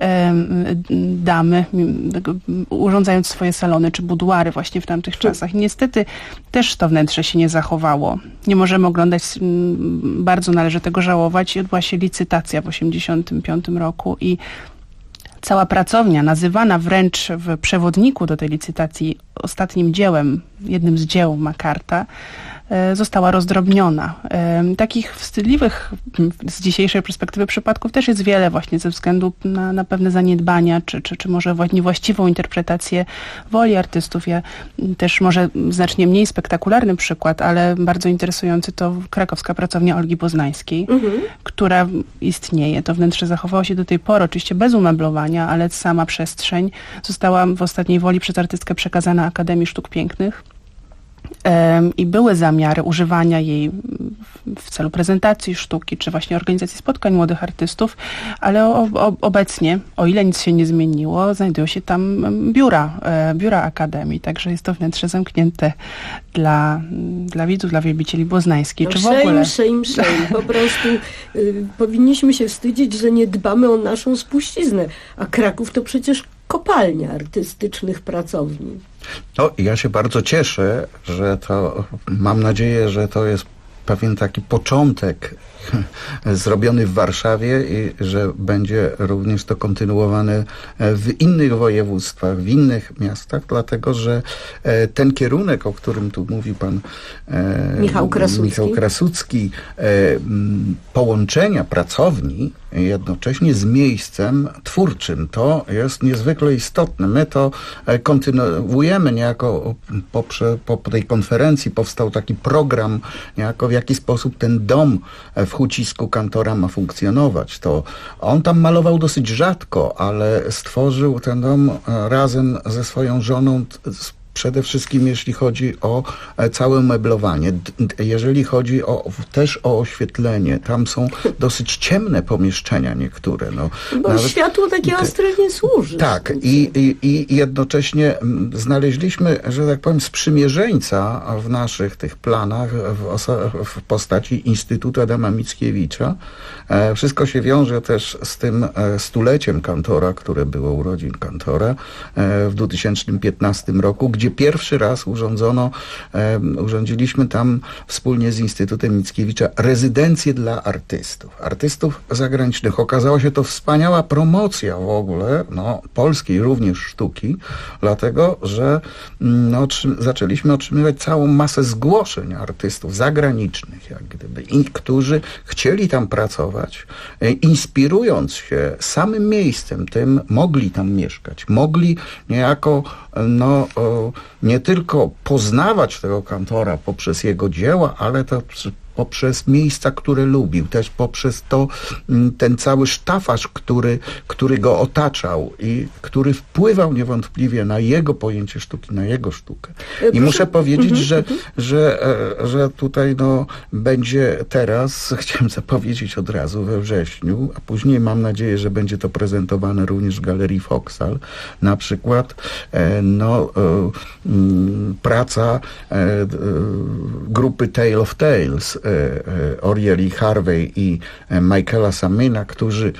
damy, urządzając swoje salony czy buduary właśnie w tamtych czasach. Niestety też to wnętrze się nie zachowało. Nie możemy oglądać, bardzo należy tego żałować i odbyła się licytacja w 1985 roku i cała pracownia, nazywana wręcz w przewodniku do tej licytacji ostatnim dziełem, jednym z dzieł Makarta, została rozdrobniona. Takich wstydliwych z dzisiejszej perspektywy przypadków też jest wiele właśnie ze względu na pewne zaniedbania, czy może niewłaściwą interpretację woli artystów. Ja też może znacznie mniej spektakularny przykład, ale bardzo interesujący to krakowska pracownia Olgi Poznańskiej, która istnieje. To wnętrze zachowało się do tej pory, oczywiście bez umeblowania, ale sama przestrzeń została w ostatniej woli przez artystkę przekazana Akademii Sztuk Pięknych. I były zamiary używania jej w celu prezentacji sztuki, czy właśnie organizacji spotkań młodych artystów, ale obecnie, o ile nic się nie zmieniło, znajdują się tam biura Akademii, także jest to wnętrze zamknięte dla widzów, dla wielbicieli Poznańskiej, czy w ogóle. Shame. Po prostu powinniśmy się wstydzić, że nie dbamy o naszą spuściznę, a Kraków to przecież kopalnia artystycznych pracowni. No, ja się bardzo cieszę, że to, mam nadzieję, że to jest pewien taki początek zrobiony w Warszawie i że będzie również to kontynuowane w innych województwach, w innych miastach, dlatego że ten kierunek, o którym tu mówi pan Michał Krasucki, połączenia pracowni jednocześnie z miejscem twórczym, to jest niezwykle istotne. My to kontynuujemy niejako po tej konferencji powstał taki program, niejako w jaki sposób ten dom w Hucisku Kantora ma funkcjonować. To on tam malował dosyć rzadko, ale stworzył ten dom razem ze swoją żoną, przede wszystkim jeśli chodzi o całe meblowanie, jeżeli chodzi też o oświetlenie. Tam są dosyć ciemne pomieszczenia niektóre. No, bo nawet światło takie ostre nie służy. Tak, i jednocześnie znaleźliśmy, że tak powiem, sprzymierzeńca w naszych tych planach w postaci Instytutu Adama Mickiewicza. Wszystko się wiąże też z tym stuleciem Kantora, które było urodzin Kantora w 2015 roku, gdzie pierwszy raz urządziliśmy tam wspólnie z Instytutem Mickiewicza rezydencję dla artystów zagranicznych. Okazała się to wspaniała promocja w ogóle, polskiej również sztuki, dlatego, że zaczęliśmy otrzymywać całą masę zgłoszeń artystów zagranicznych, jak gdyby, i którzy chcieli tam pracować, inspirując się samym miejscem tym, mogli tam mieszkać, mogli niejako nie tylko poznawać tego Kantora poprzez jego dzieła, ale to poprzez miejsca, które lubił, też poprzez ten cały sztafaż, który go otaczał i który wpływał niewątpliwie na jego pojęcie sztuki, na jego sztukę. I muszę powiedzieć, że tutaj będzie teraz, chciałem zapowiedzieć od razu we wrześniu, a później mam nadzieję, że będzie to prezentowane również w Galerii Foksal, na przykład praca grupy Tale of Tales, Orieli Harvey i Michaela Samina, którzy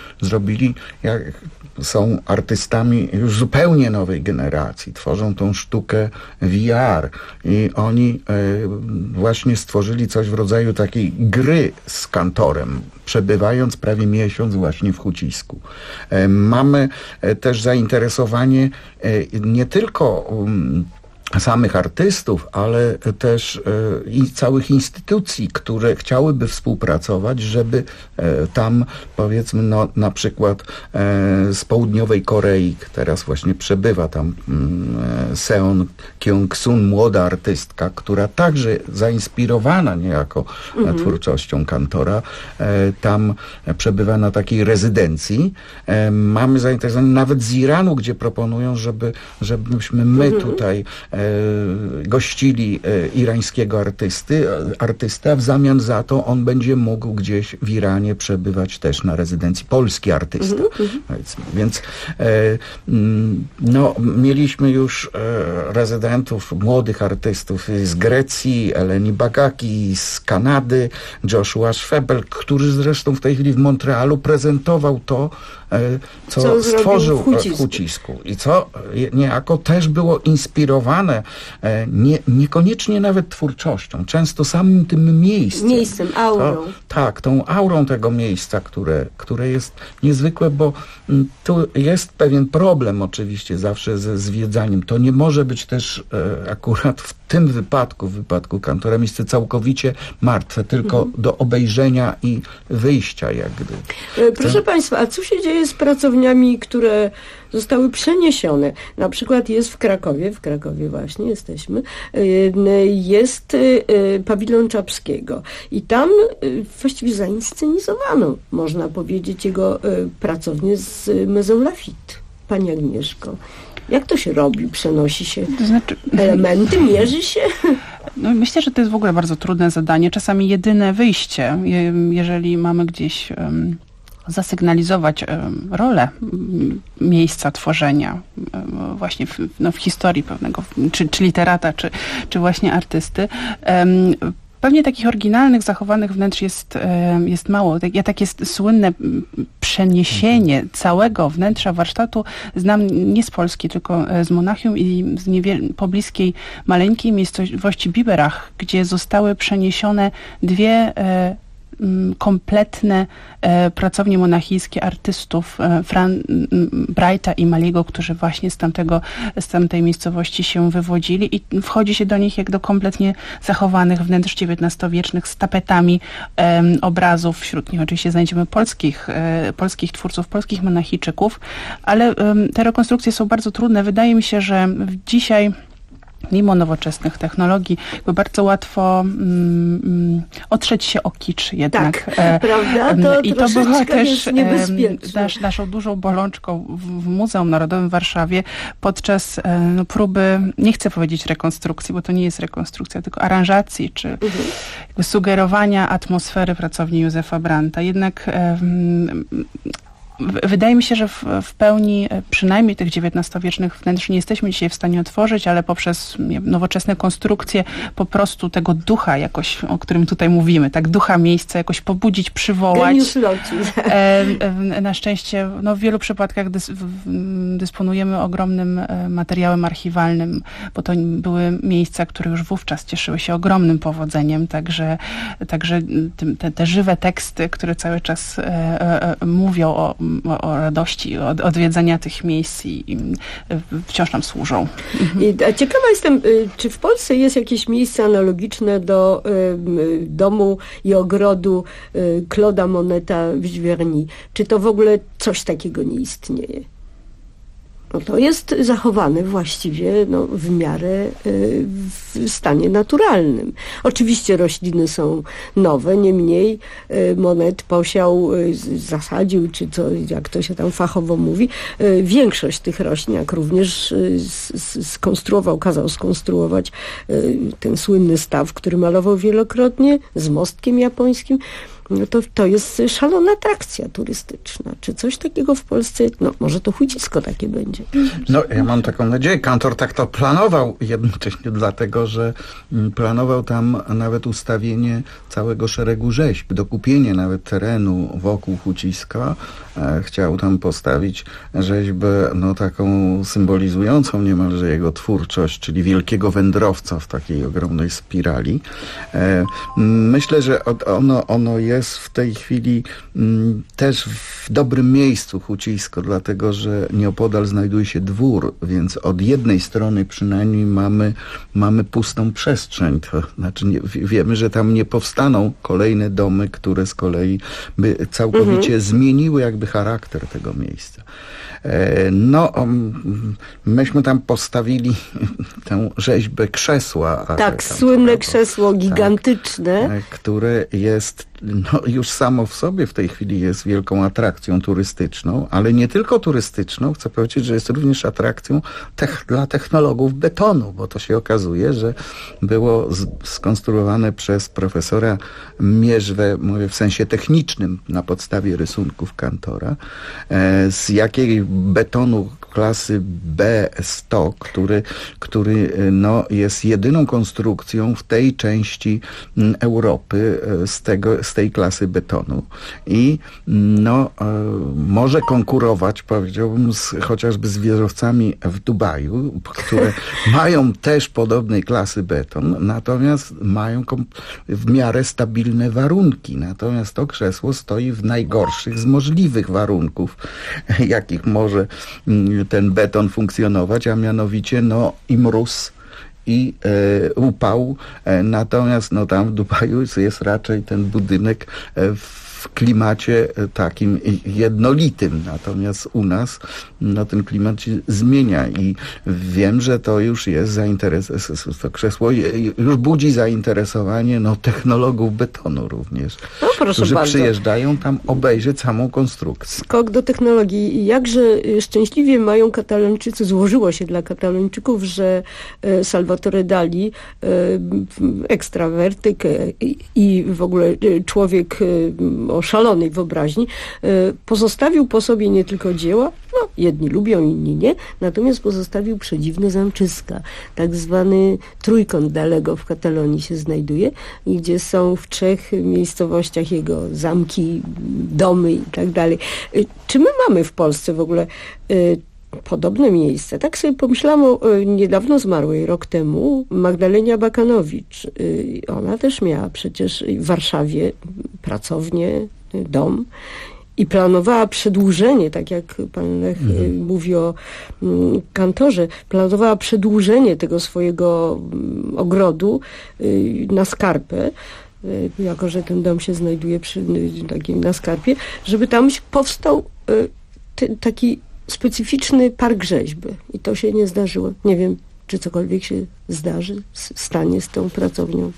są artystami już zupełnie nowej generacji. Tworzą tą sztukę VR i oni właśnie stworzyli coś w rodzaju takiej gry z Kantorem, przebywając prawie miesiąc właśnie w Hucisku. Mamy też zainteresowanie nie tylko samych artystów, ale też całych instytucji, które chciałyby współpracować, żeby tam, powiedzmy, na przykład z południowej Korei, teraz właśnie przebywa tam Seon Kyung-sun, młoda artystka, która także zainspirowana niejako twórczością Kantora, tam przebywa na takiej rezydencji. Mamy zainteresowanie nawet z Iranu, gdzie proponują, żebyśmy my tutaj gościli irańskiego artystę, a w zamian za to on będzie mógł gdzieś w Iranie przebywać też na rezydencji, polski artysta. Więc mieliśmy już rezydentów, młodych artystów z Grecji, Eleni Bagaki, z Kanady, Joshua Schwebel, który zresztą w tej chwili w Montrealu prezentował to, co stworzył w Hucisku i co niejako też było inspirowane niekoniecznie nawet twórczością, często samym tym miejscem, aurą. Tą aurą tego miejsca, które jest niezwykłe, bo tu jest pewien problem oczywiście zawsze ze zwiedzaniem. To nie może być też akurat w tym wypadku, w wypadku Kantora, miejsce całkowicie martwe, tylko do obejrzenia i wyjścia jak gdyby. Proszę Państwa, a co się dzieje z pracowniami, które zostały przeniesione? Na przykład jest w Krakowie właśnie jesteśmy, jest pawilon Czapskiego i tam właściwie zainscenizowano, można powiedzieć, jego pracownię z Maison Lafitte. Pani Agnieszko, jak to się robi? Przenosi się elementy, mierzy się? Myślę, że to jest w ogóle bardzo trudne zadanie, czasami jedyne wyjście, jeżeli mamy gdzieś zasygnalizować rolę miejsca tworzenia właśnie w historii pewnego, czy literata, czy właśnie artysty. Pewnie takich oryginalnych, zachowanych wnętrz jest mało. Takie słynne przeniesienie całego wnętrza warsztatu znam nie z Polski, tylko z Monachium i z pobliskiej, maleńkiej miejscowości Biberach, gdzie zostały przeniesione dwie kompletne pracownie monachijskie artystów Brighta i Maliego, którzy właśnie z tamtej miejscowości się wywodzili i wchodzi się do nich jak do kompletnie zachowanych wnętrz XIX-wiecznych z tapetami obrazów. Wśród nich oczywiście znajdziemy polskich twórców, polskich monachijczyków, ale te rekonstrukcje są bardzo trudne. Wydaje mi się, że dzisiaj mimo nowoczesnych technologii, bardzo łatwo otrzeć się o kicz jednak. Tak, prawda? I to było też niebezpieczne. Naszą dużą bolączką w Muzeum Narodowym w Warszawie podczas próby, nie chcę powiedzieć rekonstrukcji, bo to nie jest rekonstrukcja, tylko aranżacji, czy jakby sugerowania atmosfery pracowni Józefa Brandta. Jednak wydaje mi się, że w pełni przynajmniej tych XIX-wiecznych wnętrz nie jesteśmy dzisiaj w stanie otworzyć, ale poprzez nowoczesne konstrukcje po prostu tego ducha jakoś, o którym tutaj mówimy, tak ducha miejsca jakoś pobudzić, przywołać. Genius loci. Na szczęście w wielu przypadkach dysponujemy ogromnym materiałem archiwalnym, bo to były miejsca, które już wówczas cieszyły się ogromnym powodzeniem, także te żywe teksty, które cały czas mówią o radości, od odwiedzania tych miejsc i wciąż nam służą. Ciekawa jestem, czy w Polsce jest jakieś miejsce analogiczne do domu i ogrodu Claude'a Moneta w Giverny? Czy to w ogóle coś takiego nie istnieje? No to jest zachowane właściwie w miarę w stanie naturalnym. Oczywiście rośliny są nowe, niemniej Monet posiał, zasadził, czy co, jak to się tam fachowo mówi, większość tych roślin, jak również kazał skonstruować ten słynny staw, który malował wielokrotnie z mostkiem japońskim. No to jest szalona atrakcja turystyczna. Czy coś takiego w Polsce, może to Hucisko takie będzie. Ja mam taką nadzieję. Kantor tak to planował jednocześnie dlatego, że planował tam nawet ustawienie całego szeregu rzeźb, dokupienie nawet terenu wokół Huciska. Chciał tam postawić rzeźbę taką symbolizującą niemalże jego twórczość, czyli wielkiego wędrowca w takiej ogromnej spirali. Myślę, że ono jest w tej chwili też w dobrym miejscu Hucisko, dlatego że nieopodal znajduje się dwór, więc od jednej strony przynajmniej mamy pustą przestrzeń. To znaczy wiemy, że tam nie powstaną kolejne domy, które z kolei by całkowicie zmieniły jakby charakter tego miejsca. Myśmy tam postawili tę rzeźbę krzesła. Tak, słynne krzesło gigantyczne. Tak, które jest już samo w sobie w tej chwili jest wielką atrakcją turystyczną, ale nie tylko turystyczną. Chcę powiedzieć, że jest również atrakcją dla technologów betonu, bo to się okazuje, że było skonstruowane przez profesora Mierzwę, mówię w sensie technicznym, na podstawie rysunków Kantora, z jakiej betonu klasy B100, który jest jedyną konstrukcją w tej części Europy z tej klasy betonu i może konkurować, powiedziałbym, chociażby z wieżowcami w Dubaju, które mają też podobnej klasy beton, natomiast mają w miarę stabilne warunki. Natomiast to krzesło stoi w najgorszych z możliwych warunków, jakich może ten beton funkcjonować, a mianowicie i mróz, i upał. Natomiast tam w Dubaju jest raczej ten budynek w klimacie takim jednolitym. Natomiast u nas ten klimat się zmienia i wiem, że to już jest to krzesło już budzi zainteresowanie technologów betonu również, którzy przyjeżdżają tam obejrzeć samą konstrukcję. Skok do technologii. Jakże szczęśliwie mają Katalończycy, złożyło się dla Katalończyków, że Salvatore Dali, ekstrawertyk i w ogóle człowiek o szalonej wyobraźni, pozostawił po sobie nie tylko dzieła, jedni lubią, inni nie, natomiast pozostawił przedziwne zamczyska. Tak zwany trójkąt Dalego w Katalonii się znajduje, gdzie są w 3 miejscowościach jego zamki, domy i tak dalej. Czy my mamy w Polsce w ogóle podobne miejsce? Tak sobie pomyślałam o niedawno zmarłej, rok temu, Magdalenie Abakanowicz. Ona też miała przecież w Warszawie pracownię, dom i planowała przedłużenie, tak jak pan Lech mówi o kantorze, planowała przedłużenie tego swojego ogrodu na skarpę, jako że ten dom się znajduje przy takim na skarpie, żeby tam powstał taki specyficzny park rzeźby. I to się nie zdarzyło. Nie wiem, czy cokolwiek się stanie z tą pracownią.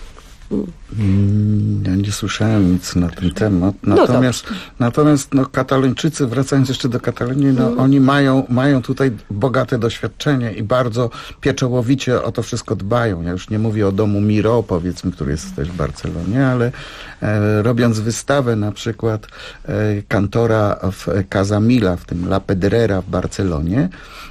Ja nie słyszałem nic na ten temat. Natomiast Katalończycy, wracając jeszcze do Katalonii, oni mają tutaj bogate doświadczenie i bardzo pieczołowicie o to wszystko dbają. Ja już nie mówię o domu Miró, powiedzmy, który jest też w Barcelonie, ale robiąc wystawę na przykład kantora w Casamila, w tym La Pedrera w Barcelonie,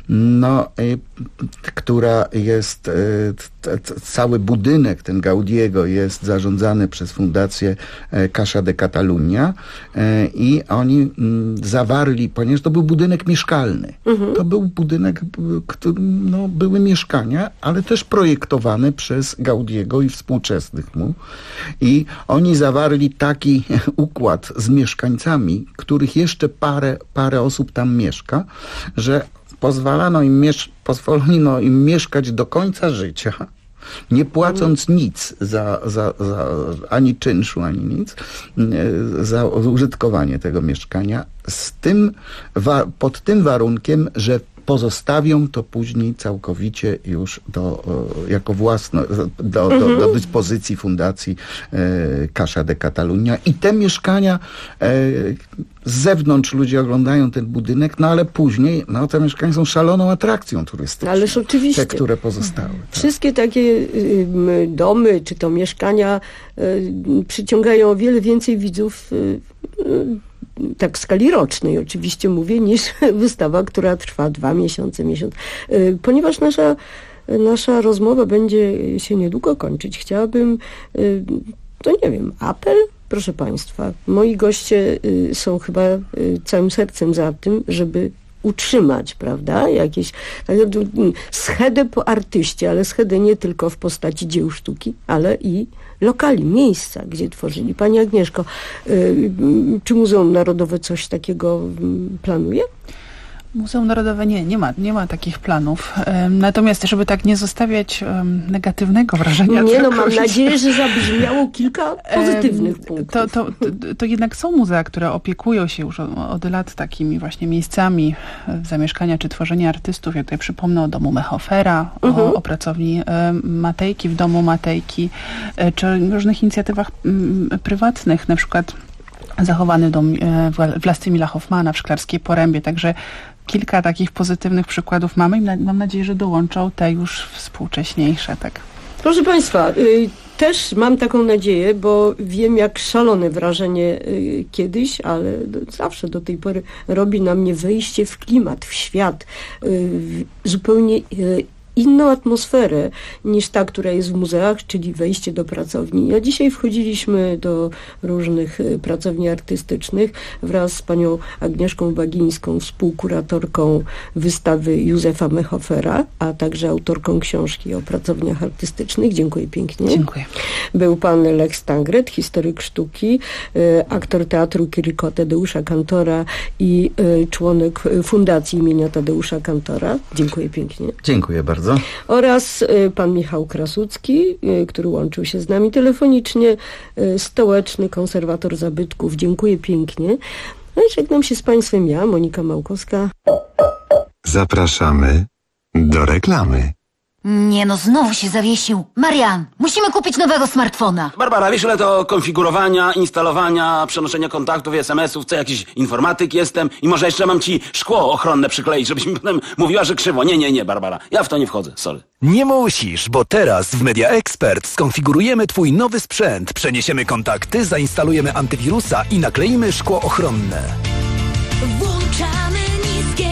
która jest, cały budynek ten Gaudiego jest zarządzany przez Fundację Caixa de Catalunya i oni zawarli, ponieważ to był budynek mieszkalny. To był budynek, były mieszkania, ale też projektowane przez Gaudiego i współczesnych mu. I oni zawarli taki układ z mieszkańcami, których jeszcze parę osób tam mieszka, że pozwolono im mieszkać do końca życia, nie płacąc nic za ani czynszu, ani nic, za użytkowanie tego mieszkania, pod tym warunkiem, że pozostawią to później całkowicie już jako własne, do dyspozycji Fundacji Caixa de Catalunya. I te mieszkania z zewnątrz ludzie oglądają ten budynek, ale później te mieszkania są szaloną atrakcją turystyczną. Ależ oczywiście. Te, które pozostały. Wszystkie takie domy, czy to mieszkania przyciągają o wiele więcej widzów, tak w skali rocznej oczywiście mówię, niż wystawa, która trwa 2 miesiące, miesiąc. Ponieważ nasza rozmowa będzie się niedługo kończyć, chciałabym, apel? Proszę Państwa, moi goście są chyba całym sercem za tym, żeby utrzymać, prawda, jakieś schedę po artyście, ale schedę nie tylko w postaci dzieł sztuki, ale i lokali, miejsca, gdzie tworzyli. Pani Agnieszko, czy Muzeum Narodowe coś takiego planuje? Muzeum Narodowe nie ma takich planów. Natomiast, żeby tak nie zostawiać negatywnego wrażenia... mam nadzieję, że zabrzmiało kilka pozytywnych punktów. To jednak są muzea, które opiekują się już od lat takimi właśnie miejscami zamieszkania czy tworzenia artystów. Ja tutaj przypomnę o domu Mechofera, o pracowni Matejki w domu Matejki, czy różnych inicjatywach prywatnych, na przykład zachowany dom Vlastimila Hoffmana w Szklarskiej Porębie. Także kilka takich pozytywnych przykładów mamy i mam nadzieję, że dołączą te już współcześniejsze. Tak. Proszę Państwa, też mam taką nadzieję, bo wiem, jak szalone wrażenie kiedyś, ale zawsze do tej pory robi na mnie wejście w klimat, w świat, zupełnie inną atmosferę niż ta, która jest w muzeach, czyli wejście do pracowni. A dzisiaj wchodziliśmy do różnych pracowni artystycznych wraz z panią Agnieszką Bagińską, współkuratorką wystawy Józefa Mechofera, a także autorką książki o pracowniach artystycznych. Dziękuję pięknie. Dziękuję. Był pan Lech Stangret, historyk sztuki, aktor teatru Kiriko Tadeusza Kantora i członek Fundacji imienia Tadeusza Kantora. Dziękuję pięknie. Dziękuję bardzo. Oraz pan Michał Krasucki, który łączył się z nami telefonicznie, stołeczny konserwator zabytków. Dziękuję pięknie. No i żegnam się z Państwem ja, Monika Małkowska. Zapraszamy do reklamy. Nie znowu się zawiesił. Marian, musimy kupić nowego smartfona. Barbara, wiesz ile to konfigurowania, instalowania, przenoszenia kontaktów i SMS-ów, co jakiś informatyk jestem i może jeszcze mam ci szkło ochronne przykleić, żebyś mi potem mówiła, że krzywo. Nie, Barbara, ja w to nie wchodzę, sorry. Nie musisz, bo teraz w Media Expert skonfigurujemy twój nowy sprzęt, przeniesiemy kontakty, zainstalujemy antywirusa i nakleimy szkło ochronne. Włączamy niskie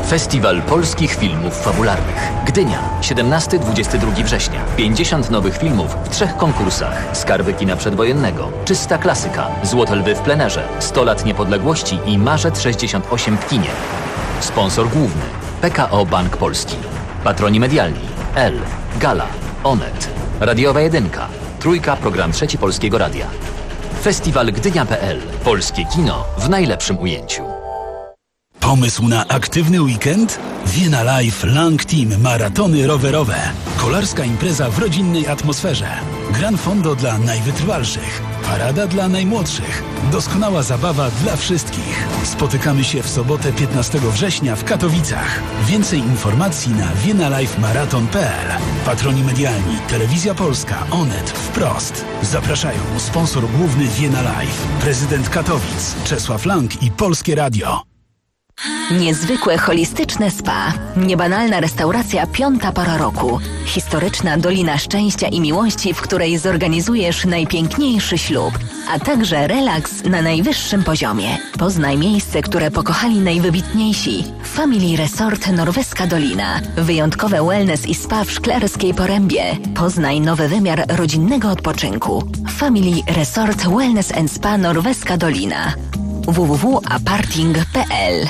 Festiwal Polskich Filmów Fabularnych. Gdynia, 17-22 września. 50 nowych filmów w 3 konkursach. Skarby kina przedwojennego, Czysta klasyka, Złote lwy w plenerze, 100 lat niepodległości i Marzec 68 w kinie. Sponsor główny PKO Bank Polski. Patroni medialni L, Gala, Onet, Radiowa Jedynka, Trójka, program 3 Polskiego Radia. Festiwal Gdynia.pl. Polskie kino w najlepszym ujęciu. Pomysł na aktywny weekend? Vienna Life Lang Team maratony rowerowe. Kolarska impreza w rodzinnej atmosferze. Gran fondo dla najwytrwalszych. Parada dla najmłodszych. Doskonała zabawa dla wszystkich. Spotykamy się w sobotę 15 września w Katowicach. Więcej informacji na viennalifemarathon.pl. Patroni medialni Telewizja Polska, Onet, Wprost. Zapraszają sponsor główny Vienna Life. Prezydent Katowic, Czesław Lang i Polskie Radio. Niezwykłe holistyczne spa. Niebanalna restauracja Piąta Pora Roku. Historyczna Dolina Szczęścia i Miłości, w której zorganizujesz najpiękniejszy ślub, a także relaks na najwyższym poziomie. Poznaj miejsce, które pokochali najwybitniejsi. Family Resort Norweska Dolina. Wyjątkowe wellness i spa w Szklarskiej Porębie. Poznaj nowy wymiar rodzinnego odpoczynku. Family Resort Wellness & Spa Norweska Dolina. www.aparting.pl.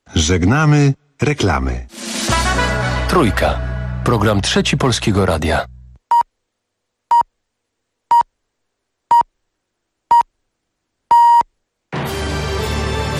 Żegnamy reklamy. Trójka. Program 3 Polskiego Radia.